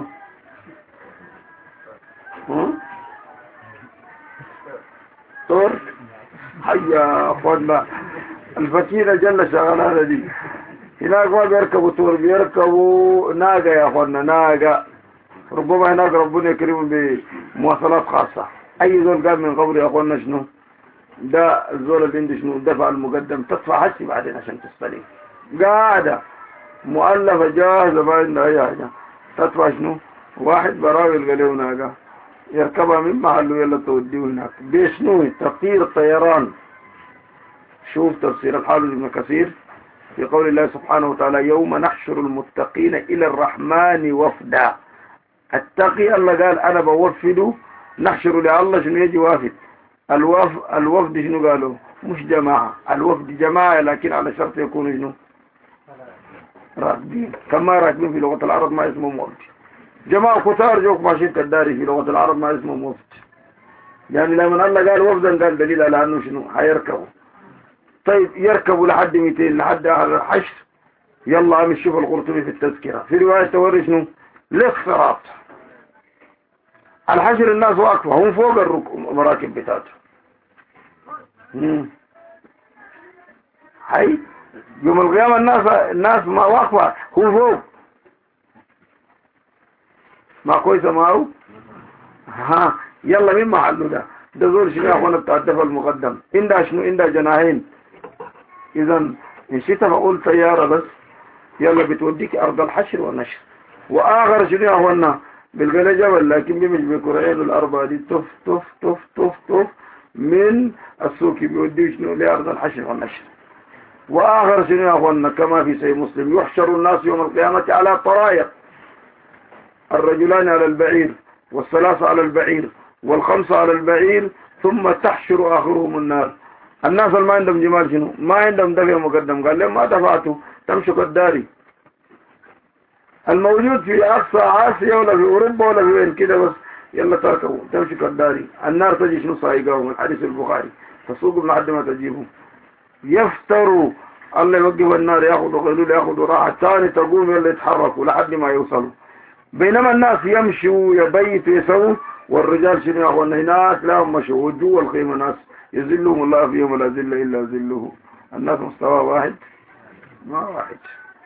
طور حيا اخوانا الفكيرة جل شغلانة دي هناك ما بيركبوا طور بيركبوا ناقة يا اخوانا ناقة. ربما هناك ربنا يكرمهم بمواصلات خاصة. اي زول قال من قبل يا اخوانا شنو ده الزول اللي عنده شنو دفع المقدم تدفع حسي بعدين عشان تستلم قاعدة مؤلفة جاهزة ما عندها اي حاجة تدفع شنو واحد براوي قال له ناقة يركبها من محله يلا توديه هناك بشنو تطير الطيران. شوف تفسير الحافظ ابن كثير في قول الله سبحانه وتعالى يوم نحشر المتقين إلى الرحمن وفدا. التقي الله قال أنا بوفده نحشر لله شنو يجي وافد. الوف الوفد شنو قالوا مش جماعة الوفد جماعة لكن على شرط يكونوا شنو راكبين. كما راكبين في لغة العرب ما اسمه وفد. جماعة كتار جوك ماشيين كالداري في لغة العرب ما اسمه وفد. يعني لما الله قال وفدا قال دليل على أنه شنو هيركبوا. طيب يركبوا لحد مئتين لحد على الحشر يلا عم نشوف القرطبي في التذكرة في رواية توري شنو الاختراط الحشر الناس واقفة هم فوق المراكب بتاعته. هاي يوم القيامة الناس الناس ما واقفة هم فوق ما كويسة معه ها يلا مين محله ده ده زور شنو يا اخوانا بتاع الدفع المقدم عندها شنو عندها جناحين. اذا ان شئت فقول طيارة بس يلا بتوديك ارض الحشر والنشر. واخر شنو يا اخوانا بالقلة جبل لكن بيمش بكرعين الاربعة دي تف تف تف تف تف من السوق بيوديه شنو لارض الحشر والنشر. واخر شنو يا اخوانا كما في سي مسلم يحشر الناس يوم القيامة على طرائق الرجلان على البعير والثلاثة على البعير والخمسة على البعير ثم تحشر آخرهم النار. الناس اللي ما عندهم جمال شنو ما عندهم دفع مقدم قال لهم ما دفعتوا تمشوا كالداري. الموجود في أقصى آسيا ولا في أوروبا ولا في وين كده بس يلا تركبوا تمشوا كالداري. النار تجي شنو صايقاهم الحديث البخاري تسوقهم لحد ما تجيبهم يفتروا الله يوقف النار ياخذوا غلول ياخذوا راحة ثاني تقوم يلا يتحركوا لحد ما يوصلوا. بينما الناس يمشوا يبيتوا يسووا والرجال شنو يا اخوانا هناك لا هم مشوا جوا الخيمة ناس يذلهم الله في يوم لا ذل الا ذله. الناس مستوى واحد ما واحد.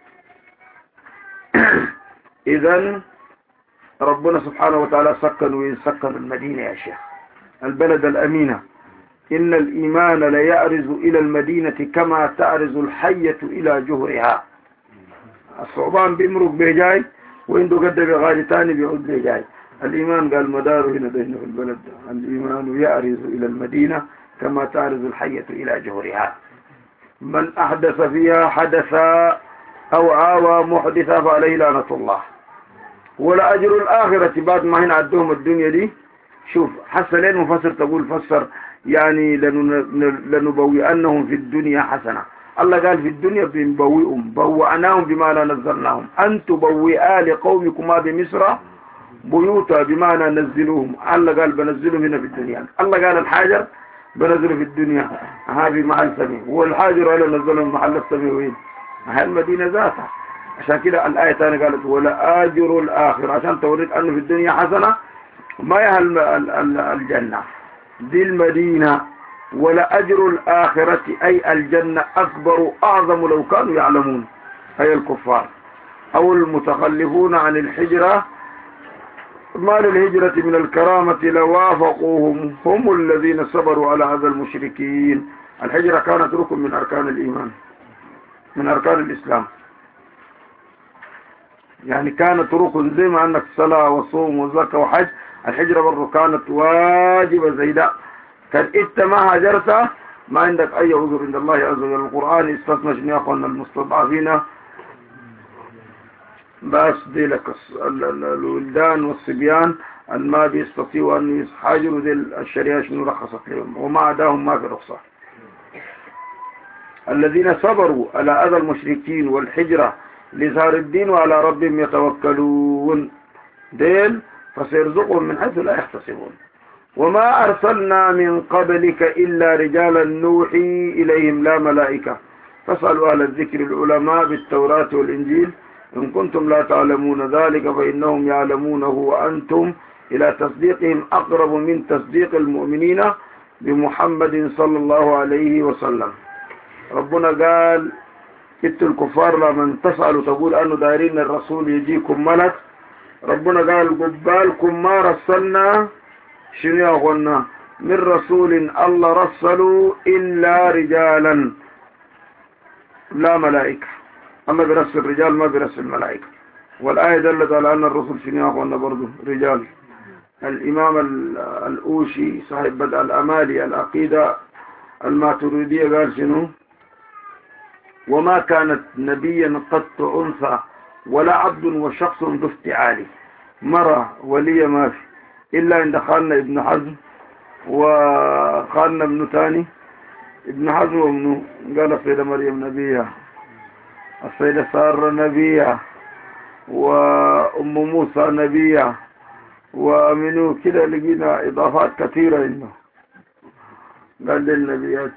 اذا ربنا سبحانه وتعالى سكن ويسكن المدينة يا شيخ البلد الامينة. ان الايمان لا يأرز الى المدينة كما تأرز الحية الى جهرها. الصعبان بيمرق بيجاي وعنده قد بغالي تاني بيعود بيجاي. الإيمان قال مداره هنا دهنا في البلد، الإيمان يعرض إلى المدينة كما تعرض الحية إلى جهرها. من أحدث فيها حدثا أو آوى محدثا فعليه لعنة الله. ولا أجر الآخرة بعد ما هنا عدوهم الدنيا دي. شوف حسنين مفسر تقول فسر يعني لنبوئنهم في الدنيا حسنة. الله قال في الدنيا بنبوئهم، بوأناهم بمعنى نزلناهم. أن تبوئا لقومكما بمصر بيوتا بمعنى نزلوهم. الله قال بنزلهم هنا في الدنيا. الله قال الحجر بنزله في الدنيا هذه محل سمي، والحجر على نزلهم محل السمي وين؟ هاي المدينة ذاتها. عشان كده الآية الثانية قالت ولا أجر الآخر، عشان توريك أنه في الدنيا حسنة ما يهل الجنة دي المدينة. ولا أجر الآخرة أي الجنة أكبر أعظم لو كانوا يعلمون، أي الكفار أو المتخلفون عن الحجرة. مال الهجرة من الكرامة لوافقوهم هم الذين صبروا على هذا المشركين. الهجرة كانت ركن من أركان الإيمان، من أركان الإسلام، يعني كانت ركن زي ما عندك صلاة وصوم وزكاة وحج. الهجرة برضو كانت واجبة زي ده. كان انت ما هاجرت ما عندك اي عذر عند الله عز وجل. القرآن استثنى شنو يا اخوانا المستضعفين بس دي لك الولدان والصبيان ما بيستطيعوا ان يحاجروا دي الشريعة شنو رخصت لهم، وما عداهم ما في رخصة. الذين صبروا على اذى المشركين والحجرة لإظهار الدين وعلى ربهم يتوكلون ديل فسيرزقهم من حيث لا يحتسبون. وما أرسلنا من قبلك إلا رجالا نوحي إليهم لا ملائكة فاسألوا أهل الذكر العلماء بالتوراة والإنجيل إن كنتم لا تعلمون ذلك فإنهم يعلمونه وأنتم إلى تصديقهم أقرب من تصديق المؤمنين بمحمد صلى الله عليه وسلم. ربنا قال إنتوا الكفار لمن تسألوا تقول أنه دايرين الرسول يجيكم ملك. ربنا قال قبالكم ما رسلنا شنو يا أخوانا من رسول الله رسلوا إلا رجالا لا ملائكة. أما برسل الرجال ما برسل الملائكة. والآية دلت على أن الرسل شنو يا أخوانا برضو رجال. الإمام الأوشي صاحب بدء الأمالي العقيدة الماتريدية قال شنو وما كانت نبيا قط أنثى ولا عبد وشخص ذو افتعال. مرة ولي ما في إلا عند خالنا ابن حزم وخالنا ابن ثاني ابن حزم وابنه قال السيدة مريم نبية، السيدة سارة نبية، وأم موسى نبية، ومنه كده لقينا إضافات كثيرة إنه قال للنبيات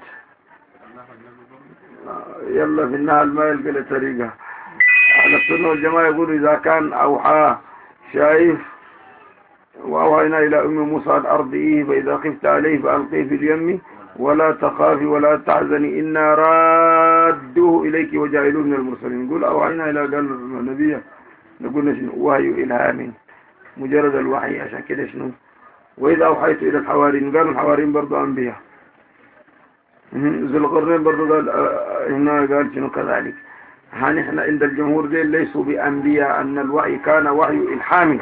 يلا في النهر ما يلقى له طريقة. على السنة والجماعة يقولوا إذا كان أوحى شايف وأوحينا إلى أم موسى أن أرضيه فإذا خفت عليه فألقيه في اليم ولا تخافي ولا تحزني إنا رادوه إليك وجعلوه من المرسلين. نقول أوحينا إلى قال النبي نقول شنو وحي إلهام مجرد الوحي. عشان كده شنو وإذا أوحيت إلى الحواريين قالوا الحواريين برضو أنبياء. ذو القرنين برضو قال هنا قال شنو كذلك. ها نحن عند الجمهور دي ليسوا بأنبياء أن الوحي كان وحي إلحامي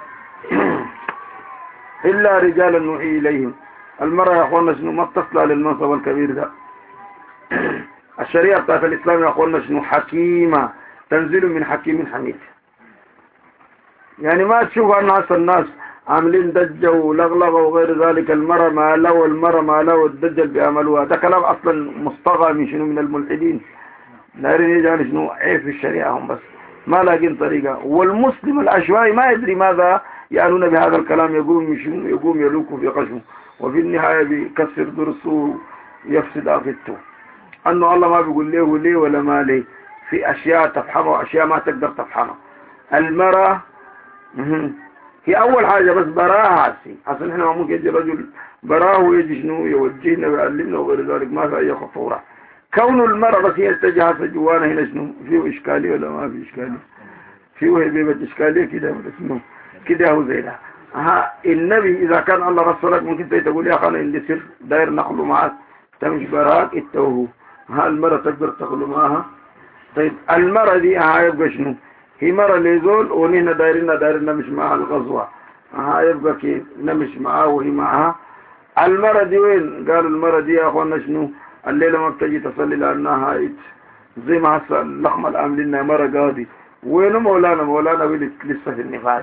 إلا رجالا نوحي إليهم. المرأة يا أخوانا شنو ما بتصلى للمنصب الكبير ده. الشريعة بتاعت الإسلام يا أخوانا شنو حكيمة تنزل من حكيم حميد. يعني ما تشوف أن هسه الناس عاملين دجة ولغلغة وغير ذلك. المرأة ما لو المرأة ما لو الدجل بيعملوها ده كلام أصلا مصطغى من شنو من الملحدين. دايرين يجعل شنو عيب في الشريعة هم بس ما لاقين طريقة. والمسلم العشوائي ما يدري ماذا يعنون بهذا الكلام. يقوم يشنو يقوم يلوكوا في قشمه وفي النهاية بيكسر درسه يفسد عقيدته. أنه الله ما بيقول ليه ليه ولا ما ليه. في أشياء تفهمها وأشياء ما تقدر تفهمها. المرأة هي أول حاجة بس براها عسي. أصلا إحنا ممكن يجي رجل براه ويجي شنو يوجهنا ويعلمنا وغير ذلك ما في أي خطورة. كون المرأة بس هي اتجاهها جوانا هنا شنو فيه إشكالية ولا ما في إشكالية. فيه هبيبة إشكالية كده ولا شنو كده هو زي ده. ها النبي إذا كان الله رسولك ممكن تقول يا أخي عندي سر داير نخلو معك تمشي براك التوهو. ها المرأة تقدر تخلو معها. طيب المرأة دي ها يبقى شنو هي مرة ليزول ونحن دايرنا دايرنا مش معها الغزوة. ها يبقى كيف نمش معاه وهي معها. المرة دي وين؟ قالوا المرة دي يا اخوانا شنو الليلة ما بتجي تصلي لانها هايت زي ما هسه اللحمة الان لنا مرة قاضي. وينه مولانا؟ مولانا ولد لسه في النفاس.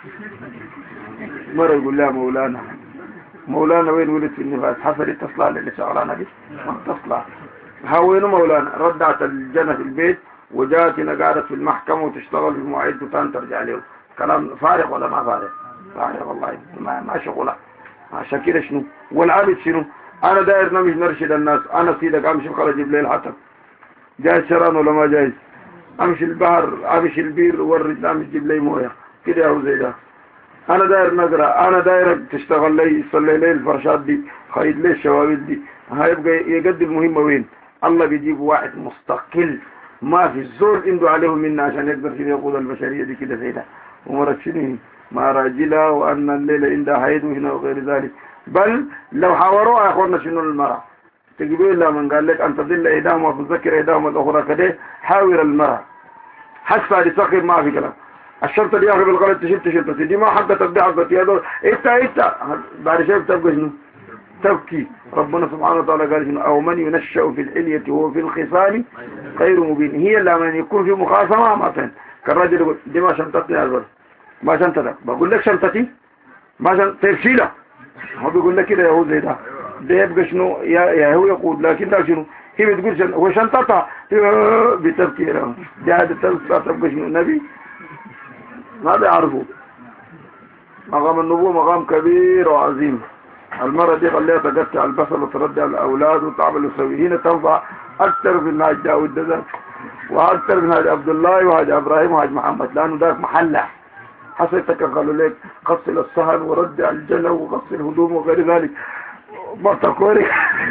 مرة يقول لا مولانا مولانا وين ولد في النفاس؟ حصل اتصال اللي شغلانة دي ما اتصلها. ها وينه مولانا؟ ردعت الجنة في البيت وجات هنا قاعدة في المحكمة وتشتغل في مواعيد وتان ترجع له. كلام فارغ ولا ما فارغ؟ فارغ والله ما, ما شغله. عشان كده شنو والعبد شنو؟ انا داير نمشي نرشد الناس. انا سيدك امشي خرج اجيب لي الحطب جايز شران ولا ما جايز؟ امشي البحر امشي البير ورد امشي جيب لي مويه كده يا زي ده. انا داير نقرا انا داير تشتغل لي يصلي لي الفرشات دي خيد لي الشواويل دي. هيبقى يقدم مهمه وين؟ الله بيجيب واحد مستقل ما في الزول عنده عليه منا عشان يقدر كده يقود البشريه دي كده زي ده. ومرت شنو ما راجلها وان الليله عندها حيض وهنا وغير ذلك. بل لو حاوروها يا اخوانا شنو المرأة تقبل لها من قال لك ان تضل ايداهما وتذكر ايداهما الاخرى كده. حاور المرأة حتى لتسخر ما في كلام. الشرطه دي يا اخي بالغلط تشيل شرطتي دي ما حقك تبدي حقك يا دول انت انت بعد شيء تبقى شنو تبكي. ربنا سبحانه وتعالى قال شنو او من ينشأ في الحلية وهو في الخصام غير مبين. هي لما يكون في مخاصمة مثلا كالراجل يقول دي ما شنطتني يا زول ما شنطتك بقول لك شنطتي ما شنط تفشيلة. هو بيقول لك كده يا هو زي ده ده يبقى شنو يا يا هو يقول لكن ده شنو هي بتقول شنو هو شنطتها بتبكي له دي هذا تبقى شنو نبي ما بيعرفوا. مقام النبوة مقام كبير وعظيم. المرة دي خليها تقطع البصل وتردع الأولاد وتعمل وتسوي. هنا تنفع أكثر من هاج داود ده وأكثر من هاج عبد الله وهاج إبراهيم وهاج محمد لأنه ذاك محلة حسيتك قالوا لك غسل الصحن وردع الجلو وغسل الهدوم وغير ذلك ما تقولي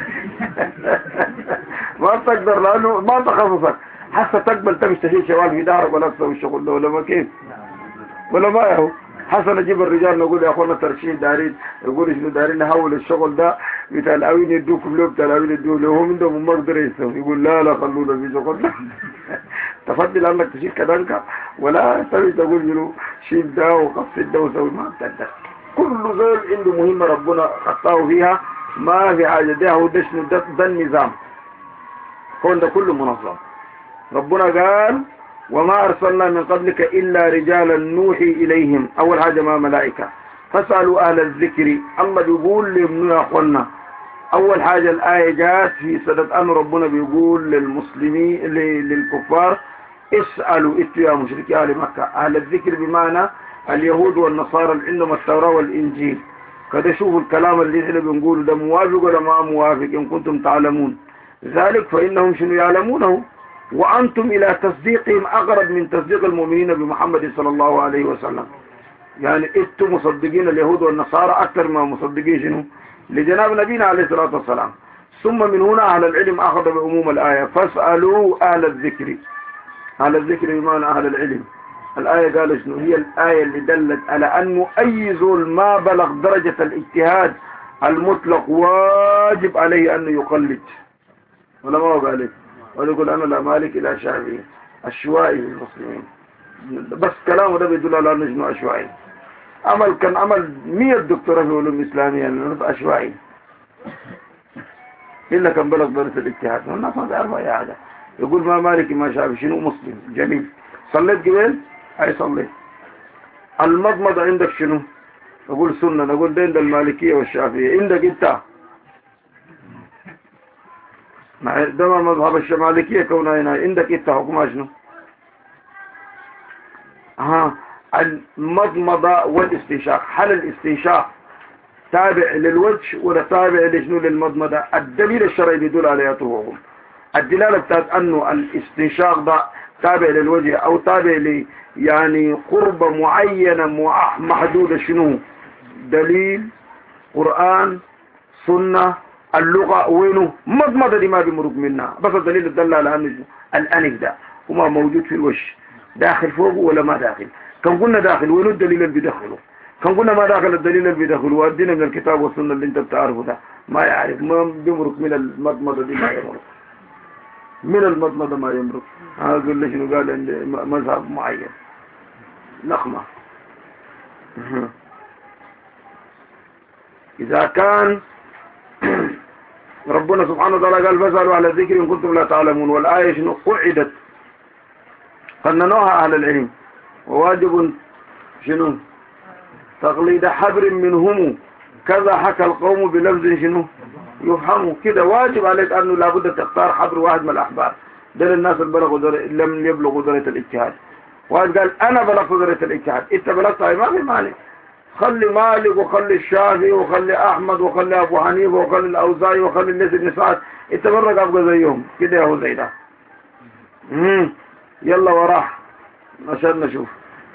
ما تقدر لأنه ما تخصصك حتى تقبل تمشي تشيل شوال في دارك ولا تسوي الشغل ده ولا ما كيف ولا ما يهو. حسن نجيب الرجال نقول يا اخوانا ترشيد دارين يقول شنو دارين نحول الشغل ده بتاع الاوين يدوكم له بتاع الاوين يدوه له هم عندهم ما يقدر يسوي. يقول لا لا خلونا في شغل تفضل انك تشيل كذلك ولا تبي تقول له شيل ده وقصد ده وسوي ما بتقدر. كل زول عنده مهمه ربنا خطاه فيها ما في حاجه ده هو ده شنو ده, ده النظام كون ده كله منظم. ربنا قال وما أرسلنا من قبلك إلا رجالا نوحي إليهم. أول حاجة ما ملائكة فاسألوا أهل الذكر. الله بيقول لمن يا أخوانا أول حاجة الآية جاءت في سنة أن ربنا بيقول للمسلمين للكفار اسألوا إتوا يا مشركي أهل مكة. أهل الذكر بمعنى اليهود والنصارى اللي عندهم التوراة والإنجيل. كده شوفوا الكلام اللي احنا بنقوله ده موافق ولا ما موافق إن كنتم تعلمون ذلك فإنهم شنو يعلمونه وأنتم إلى تصديقهم أقرب من تصديق المؤمنين بمحمد صلى الله عليه وسلم. يعني إنتم مصدقين اليهود والنصارى أكثر ما مصدقين شنو لجناب نبينا عليه الصلاة والسلام. ثم من هنا أهل العلم أخذ بعموم الآية فاسألوا أهل الذكر. أهل الذكر بمعنى أهل العلم. الآية قال شنو هي الآية اللي دلت على أنه أي زول ما بلغ درجة الاجتهاد المطلق واجب عليه أنه يقلد ولا ما هو قال ويقول أنا لا مالك إلى شافعي الشوائي المسلمين. بس كلامه ده بيدل على أنه شنو أشوائي. عمل كان عمل مية دكتوراه في علوم إسلامية يعني أشوائي إلا كان بلغ درجة الاجتهاد والناس ما بيعرفوا أي حاجة. يقول ما مالك ما شافعي شنو مسلم جميل. صليت قبل أي صليت. المضمضة عندك شنو يقول سنة. نقول ده عند المالكية والشافعية. عندك إنت ده ما مذهب الشمالكية كونها هنا. عندك إنت حكمها شنو ها المضمضة والاستنشاق. هل الاستنشاق تابع للوجه ولا تابع لشنو للمضمضة؟ الدليل الشرعي بيدل عليها طهورهم. الدلالة بتاعت أنه الاستنشاق ده تابع للوجه أو تابع ل يعني قربة معينة محدودة شنو دليل قرآن سنة اللغة وينه مضمضة دي ما بيمرق منها. بس الدليل الدل على أنه الأنف ده وما موجود في الوجه داخل فوق ولا ما داخل. كان قلنا داخل وينه الدليل اللي بيدخله. كان قلنا ما داخل الدليل اللي بيدخله. وادينا من الكتاب والسنة اللي انت بتعرفه ده ما يعرف ما بيمرق من المضمضة دي ما يمرق من المضمضة ما يمرق. هذا قل لي شنو قال مذهب معين نقمة. إذا كان ربنا سبحانه وتعالى قال فاسألوا على الذكر إن كنتم لا تعلمون، والآية شنو قعدت قننوها أهل العلم، وواجب شنو تقليد حبر منهم كذا حكى القوم بلفظ شنو يفهموا كده. واجب عليك أنه لابد تختار حبر واحد من الأحبار، دل الناس اللي بلغوا لم يبلغوا درجة الاجتهاد. واحد قال أنا بلغت درجة الاجتهاد، أنت بلغت ما في مانع، خلي مالك وخلي الشافعي وخلي أحمد وخلي أبو حنيفة وخلي الأوزاعي وخلي الليث بن سعد، أنت برك أبقى زيهم كده يا هو زي ده. يلا وراه عشان نشوف،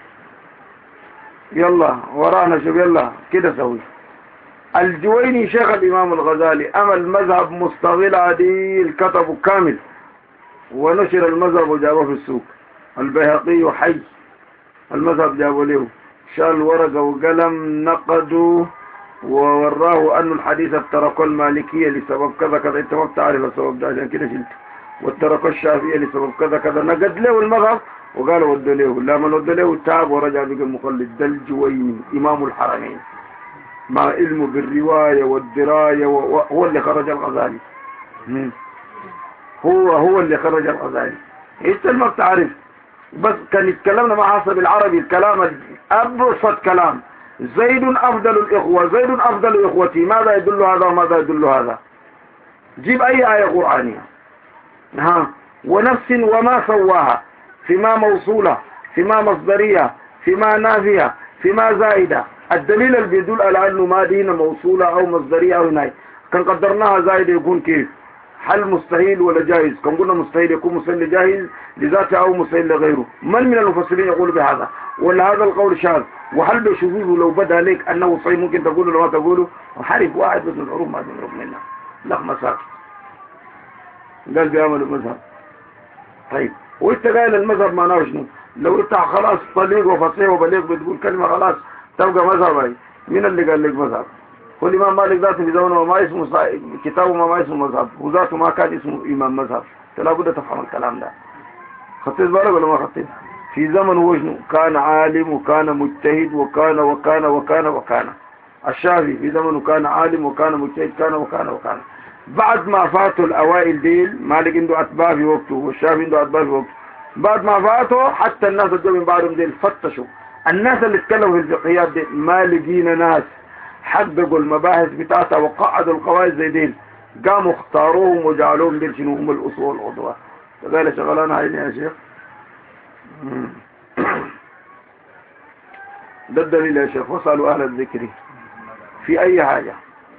يلا وراه نشوف، يلا كده سوي. الجويني شيخ الإمام الغزالي أما المذهب مستغل عدي الكتب كامل، ونشر المذهب وجابه في السوق. البيهقي حي المذهب جابوا له، شال ورقة وقلم نقدوا ووراه أن الحديث افترقوا المالكية لسبب كذا كذا، انت ما بتعرف السبب ده عشان كده شلت، واتركوا الشافعية لسبب كذا كذا، نقد له المذهب وقالوا ودوا له، لما ودوا له تاب ورجع بقى المخلد. ده الجويني إمام الحرمين مع علمه بالرواية والدراية، وهو اللي خرج الغزالي، هو هو اللي خرج الغزالي. انت ما بتعرف، بس كان يتكلمنا مع حسب العربي الكلام أبسط كلام. زيد أفضل الإخوة، زيد أفضل إخوتي، ماذا يدل هذا وماذا يدل هذا؟ جيب أي آية قرآنية. ها ونفس وما سواها، فيما موصولة، فيما مصدرية، فيما نافية، فيما زائدة. الدليل اللي بيدل على أنه ما دينا موصولة أو مصدرية أو ناي، كان قدرناها زائدة يكون كيف؟ هل مستحيل ولا جائز؟ كم قلنا مستحيل يكون مستحيل جاهز لذاته أو مستحيل لغيره. من من المفسرين يقول بهذا؟ ولا هذا القول شاذ؟ وهل بشذوذه لو بدا لك أنه صحيح ممكن تقوله لو ما تقوله؟ وحرف واحد من العروب ما تنرب منها لك مساك قال بيعمل المذهب. طيب وانت قايل المذهب معناه شنو؟ لو انت خلاص طليق وفصيح وبليغ بتقول كلمة خلاص تبقى مذهب. هاي مين اللي قال لك مذهب؟ والإمام مالك ذاته في زمنه ما اسمه كتابه ما اسمه مذهب، وذاته ما كان اسمه إمام مذهب. فلا بد تفهم الكلام ده. خطيت بالك ولا ما خطيت؟ في زمن وجنه كان عالم وكان مجتهد وكان وكان وكان وكان. الشافعي في زمنه كان عالم وكان مجتهد كان وكان وكان. بعد ما فاتوا الأوائل ديل، مالك عنده أتباع في وقته والشافعي عنده أتباع في وقته، بعد ما فاتوا حتى الناس اللي من بعدهم ديل فتشوا. الناس اللي اتكلموا في الفقهيات دي ما لقينا ناس حققوا المباحث بتاعتها وقعدوا القواعد زي ديل، قاموا اختاروهم وجعلوهم ديل شنو هم الأصول العضوة. فقال شغلان عيني يا شيخ. ده الدليل يا شيخ. وصلوا أهل الذكر في أي حاجة،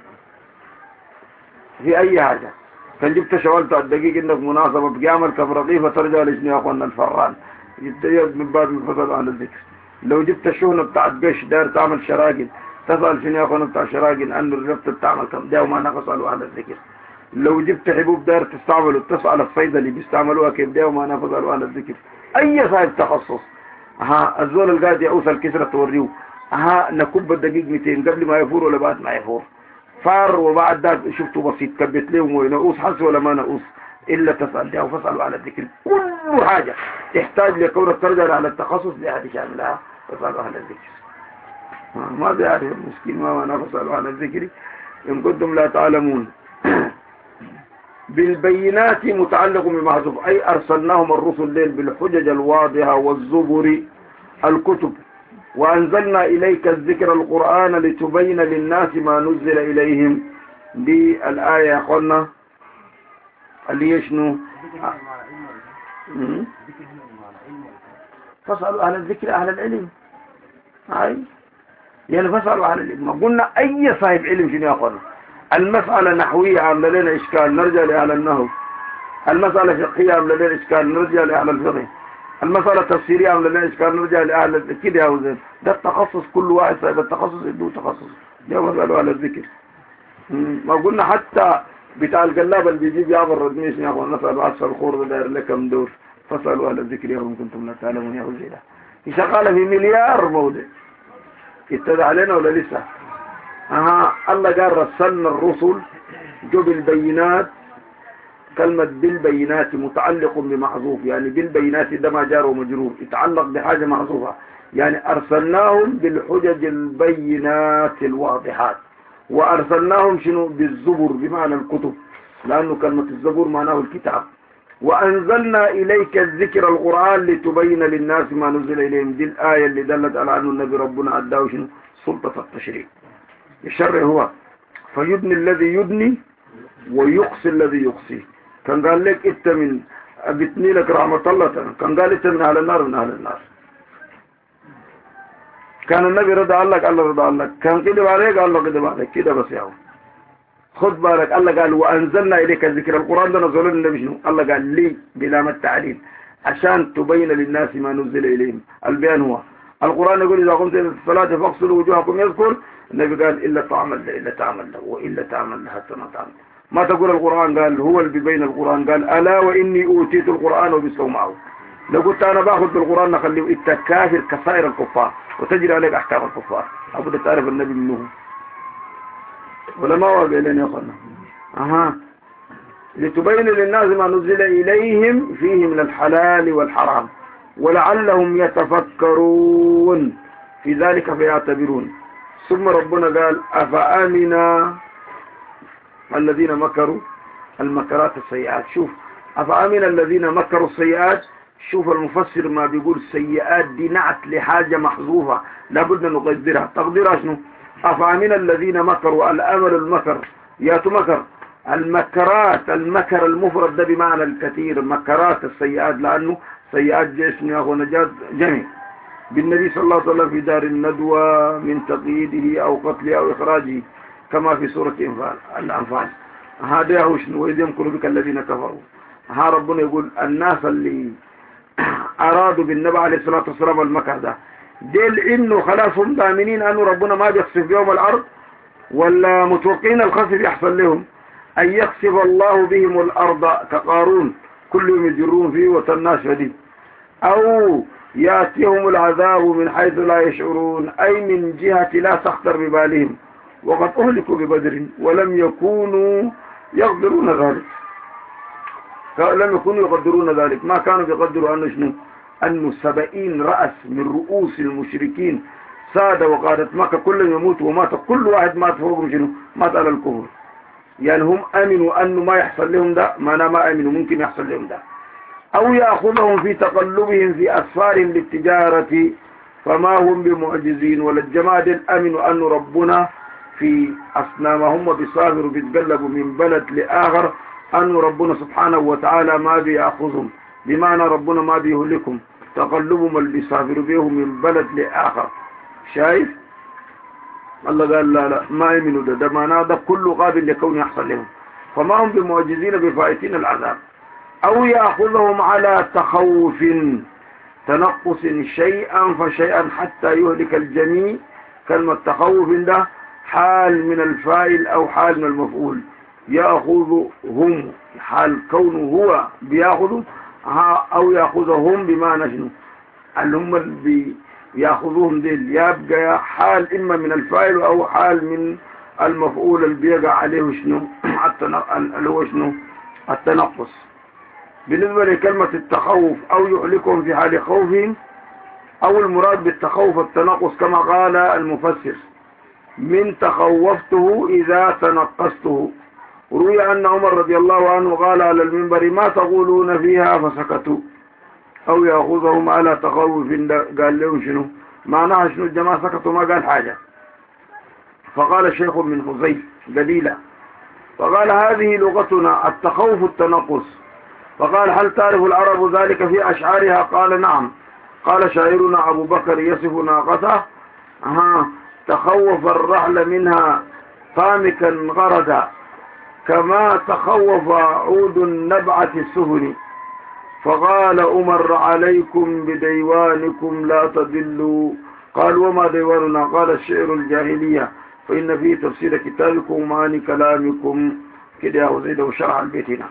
في أي حاجة. كان جبت شوالت الدقيق إنك مناسبة بقيام الكفرقي فترجع لشنو يا أخوانا الفران، جبت من بعد من فصل أهل الذكر. لو جبت الشهنة بتاعت قش داير تعمل شراقين، تسأل شنو يا أخوانا بتاع شراقين أنه الربط بتعمل كم ده وما نفصلوا أهل الذكر. لو جبت حبوب داير تستعمل وتسأل الصيدة اللي بيستعملوها كيف ده وما نفصلوا أهل الذكر. أي صاحب تخصص ها الزول القاعد يعوث الكسرة توريه ها نكب الدقيق مئتين قبل ما يفور ولا بعد ما يفور فار، وبعد ذلك شفته بسيط كبت لهم ونقوص حس ولا ما نقوص إلا تسأل ده وفسألوا على الذكر. كل حاجة تحتاج لكونك ترجع على التخصص لأحد شاملها فسألوا على الذكر. ما بيعرف المسكين ما أنا فسألوا على الذكر إن كنتم لا تعلمون. بالبينات متعلق بمحذوف، أي أرسلناهم الرسل ليل بالحجج الواضحة والزبر الكتب، وأنزلنا إليك الذكر القرآن لتبين للناس ما نزل إليهم. دي الآية قلنا اللي يشنو فاسألوا أهل الذكر أهل العلم. هاي يعني فاسألوا أهل العلم. قلنا أي صاحب علم شنو يا أخوانا. المسألة نحوية عاملة لنا إشكال نرجع لأهل النحو، المسألة فقهية عاملة لنا إشكال نرجع لأهل الفقه، المسألة تفسيرية عاملة لنا إشكال نرجع لأهل كده يا وزين. ده التخصص كل واحد صاحب التخصص عنده تخصص. ده مسألة على الذكر. ما قلنا حتى بتاع القلاب اللي بيجيب يعبر ردميش يا أخوان نسأل عشر الخور داير لكم دور فاسألوا أهل الذكر يا أخوان كنتم لا تعلمون يا وزين. شغالة في مليار موضع اتدع علينا ولا لسه؟ أها الله قال رسلنا الرسل جو بالبينات. كلمة بالبينات متعلق بمحذوف، يعني بالبينات ده ما جار ومجرور يتعلق بحاجة محذوفة، يعني أرسلناهم بالحجج البينات الواضحات وأرسلناهم شنو بالزبر بمعنى الكتب، لأنه كلمة الزبور معناه الكتاب. وأنزلنا إليك الذكر القرآن لتبين للناس ما نزل إليهم. دي الآية اللي دلت على أن النبي ربنا أداه شنو سلطة التشريع. الشرع هو فيدني الذي يدني ويقصي الذي يقصي. كان قال لك إنت من أبتني لك رحمة الله تعالى، كان قال إنت من أهل النار من أهل النار. كان النبي رضى الله قال الله رضى الله، كان كده عليك قال الله كده عليك كده بس يا خد بالك. الله قال وأنزلنا إليك الذكر القرآن ده نزل النبي شنو؟ الله قال لي بلام التعليل عشان تبين للناس ما نزل إليهم. البيان هو القرآن يقول إذا قمت إلى الصلاة فاغسلوا وجوهكم، يذكر النبي قال إلا تعمل له إلا تعمل له وإلا تعمل له حتى ما تعمل. ما تقول القرآن قال هو اللي بين القرآن قال ألا وإني أوتيت القرآن وبسوا معه. لو قلت أنا باخذ بالقرآن نخليه إنت كافر كسائر الكفار وتجري عليك أحكام الكفار. أبدا تعرف النبي منه ولا ما واقع لنا يا أخوانا. أها لتبين للناس ما نزل إليهم فيه من الحلال والحرام ولعلهم يتفكرون في ذلك فيعتبرون. ثم ربنا قال أفأمنا الذين مكروا المكرات السيئات. شوف أفأمن الذين مكروا السيئات. شوف المفسر ما بيقول السيئات دي نعت لحاجة محذوفة لابد أن نقدرها. تقديرها شنو؟ أفأمن الذين مكروا الأمل المكر ياتوا مكر المكرات. المكر المفرد ده بمعنى الكثير مكرات السيئات لأنه سيئات جسم يا أخو نجات جميع بالنبي صلى الله عليه وسلم في دار الندوة من تقييده أو قتله أو إخراجه كما في سورة الأنفال. هذا هو شنو وإذ يمكر بك الذين كفروا. ها ربنا يقول الناس اللي أرادوا بالنبي عليه الصلاة والسلام المكر ده ديل إنه خلاص هم ضامنين أنه ربنا ما بيخسف بهم الأرض ولا متوقعين الخسف يحصل لهم أن يخسف الله بهم الأرض كقارون كل يوم يجرون فيه وتناش شديد أو يأتيهم العذاب من حيث لا يشعرون أي من جهة لا تخطر ببالهم وقد أهلكوا ببدر ولم يكونوا يقدرون ذلك. لم يكونوا يقدرون ذلك ما كانوا يقدروا أنه شنو أنه سبعين رأس من رؤوس المشركين سادة وقادة مكة كلهم يموتوا ومات كل واحد مات فوقهم شنو مات على الكفر. يعني هم أمنوا أنه ما يحصل لهم ده ما أنا ما أمنوا ممكن يحصل لهم ده. أو يأخذهم في تقلبهم في أسفارهم للتجارة فما هم بمعجزين. ولا الجماعة أمنوا أن ربنا في أصنامهم بيسافروا بيتقلبوا من بلد لآخر أن ربنا سبحانه وتعالى ما بيأخذهم بمعنى ربنا ما بيهلكهم تقلبهم اللي بيسافروا بيهم من بلد لآخر. شايف الله قال لا لا ما يمنوا ده ده معناه ده كله قابل لكون يحصل لهم فما هم بمعجزين بفائتين العذاب. أو يأخذهم على تخوف تنقص شيئا فشيئا حتى يهلك الجميع. كلمة تخوف ده حال من الفاعل أو حال من المفعول. يأخذهم حال كونه هو بيأخذوا أو يأخذهم بمعنى شنو اللي هم اللي بيأخذوهم ديل يبقى حال إما من الفاعل أو حال من المفعول اللي بيقع عليه شنو اللي هو شنو التنقص. بالنسبة لكلمة التخوف أو يهلكهم في حال خوفهم أو المراد بالتخوف التنقص كما قال المفسر من تخوفته إذا تنقصته. روي أن عمر رضي الله عنه قال على المنبر ما تقولون فيها فسكتوا. أو يأخذهم على تخوف قال لهم شنو معناها شنو الجماعة سكتوا ما قال حاجة. فقال شيخ من خزيف قليلا فقال هذه لغتنا التخوف التنقص. فقال هل تعرف العرب ذلك في أشعارها؟ قال نعم. قال شاعرنا أبو بكر يصف ناقته ها تخوف الرحل منها طامكا غردا كما تخوف عود النبعة السفن. فقال أمر عليكم بديوانكم لا تضلوا. قال وما ديواننا؟ قال الشعر الجاهلية فإن فيه تفسير كتابكم ومعاني كلامكم كده وزيد وشرح البيتنا.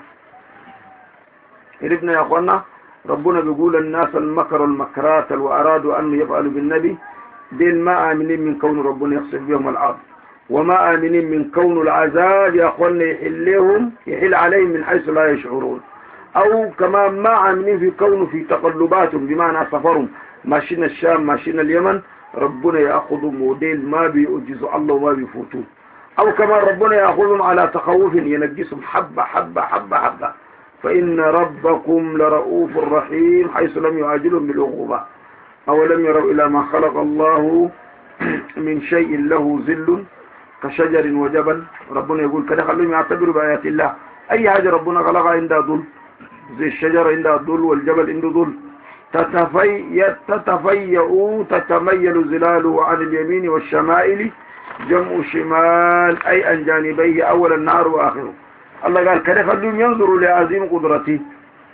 قربنا يا أخوانا ربنا بيقول الناس المكر المكرات وأرادوا أن يفعلوا بالنبي دين ما آمنين من كون ربنا يخسف بهم الأرض وما آمنين من كون العذاب يا أخوانا يحلهم يحل عليهم من حيث لا يشعرون. أو كما ما آمنين في كونه في تقلباتهم بمعنى سفرهم ماشيين الشام ماشيين اليمن ربنا يأخذهم ودين ما بيؤجزوا الله وما بيفوتون. أو كما ربنا يأخذهم على تخوف ينجسهم حبة حبة حبة حبة. فإن ربكم لرؤوف رحيم حيث لم يعاجلهم بالعقوبة. أولم يروا إلى ما خلق الله من شيء له ذل كشجر وجبل. ربنا يقول كده خليهم يعتبروا بآيات الله. أي حاجة ربنا خلقها عندها ظل، زي الشجر عندها ظل والجبل عنده ظل. تتفي تتفيأ تتميل ظلاله عن اليمين والشمائل، جمع شمال أي عن جانبيه أول النهار وآخره. الله قال كده خليهم ينظروا لعظيم قدرتي.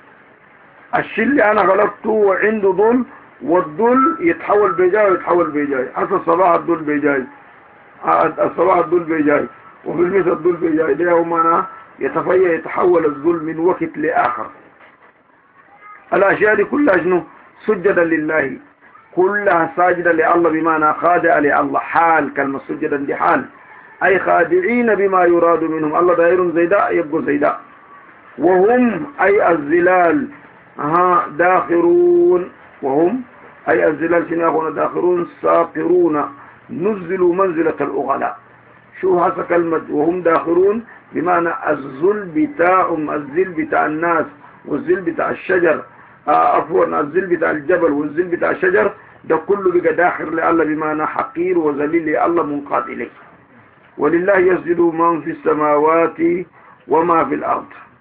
الشيء اللي أنا خلقته وعنده ظل، والظل يتحول بجاي ويتحول بجاي. حتى الصباح الظل بجاي، الصباح الظل بجاي، وفي المساء الظل بجاي. ده يوم أنا يتفيأ يتحول الظل من وقت لآخر. الأشياء دي كلها شنو؟ سجدا لله، كلها ساجدة لله بمعنى خادع لله. حال كلمة سجدا دي حال، أي خادعين بما يراد منهم. الله داير زيدا يبقوا زيدا. وهم أي الزلال ها داخرون. وهم أي الزلال شنو يقولون؟ داخرون ساقرون، نزلوا منزلة الأغلاء. شو هذا كلمة وهم داخرون؟ بمعنى الذل بتاعهم، الذل بتاع الناس والذل بتاع الشجر، عفوا الذل بتاع الجبل والذل بتاع الشجر، ده كله بقى داخل لله بمعنى حقير وذليل لله منقاد إليه. ولله يسجد من في السماوات وما في الأرض.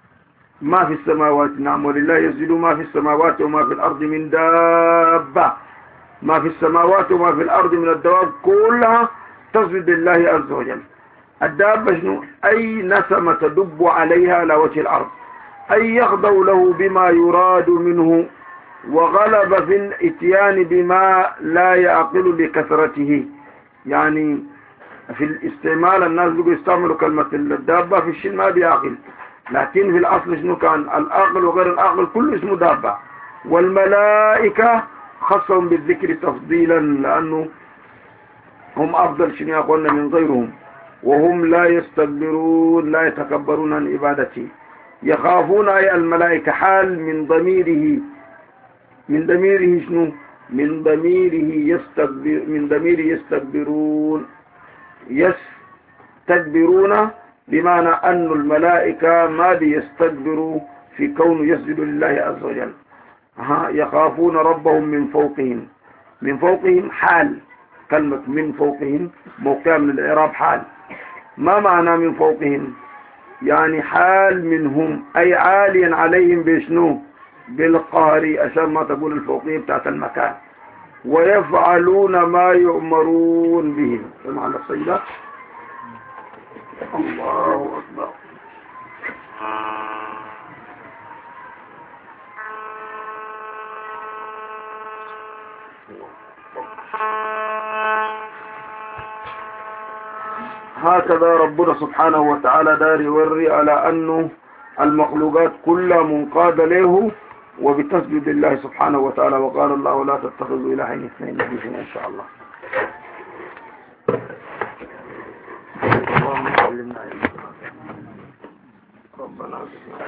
ما في السماوات، نعم، ولله يسجد ما في السماوات وما في الأرض من دابة. ما في السماوات وما في الأرض من الدواب كلها تسجد لله عز وجل. الدابة شنو؟ أي نسمة تدب عليها على وجه الأرض، أي يخضع له بما يراد منه، وغلب في الاتيان بما لا يعقل لكثرته. يعني في الاستعمال الناس بيقولوا يستعملوا كلمة الدابة في الشيء ما بيعقل، لكن في الأصل شنو كان؟ العاقل وغير العاقل كله اسمه دابة. والملائكة خصهم بالذكر تفضيلا لأنه هم أفضل شنو يقولون من غيرهم. وهم لا يستكبرون، لا يتكبرون عن عبادته. يخافون أي الملائكة حال من ضميره. من ضميره شنو؟ من ضميره يستكبر، من ضميره يستكبرون. يستكبرون بمعنى أن الملائكة ما بيستكبروا في كونه يسجد لله عز وجل. ها يخافون ربهم من فوقهم. من فوقهم حال، كلمة من فوقهم موقع من الإعراب حال. ما معنى من فوقهم؟ يعني حال منهم، أي عاليا عليهم بشنو؟ بالقهر، عشان ما تقول الفوقية بتاعت المكان. ويفعلون ما يؤمرون به. سمعنا الصيدة. الله أكبر. هكذا ربنا سبحانه وتعالى دار يوري على أنه المخلوقات كلها منقادة له وبتسجد الله سبحانه وتعالى. وقال الله لا تتخذوا إلهين اثنين نبينا إن شاء الله. اللهم علمنا ربنا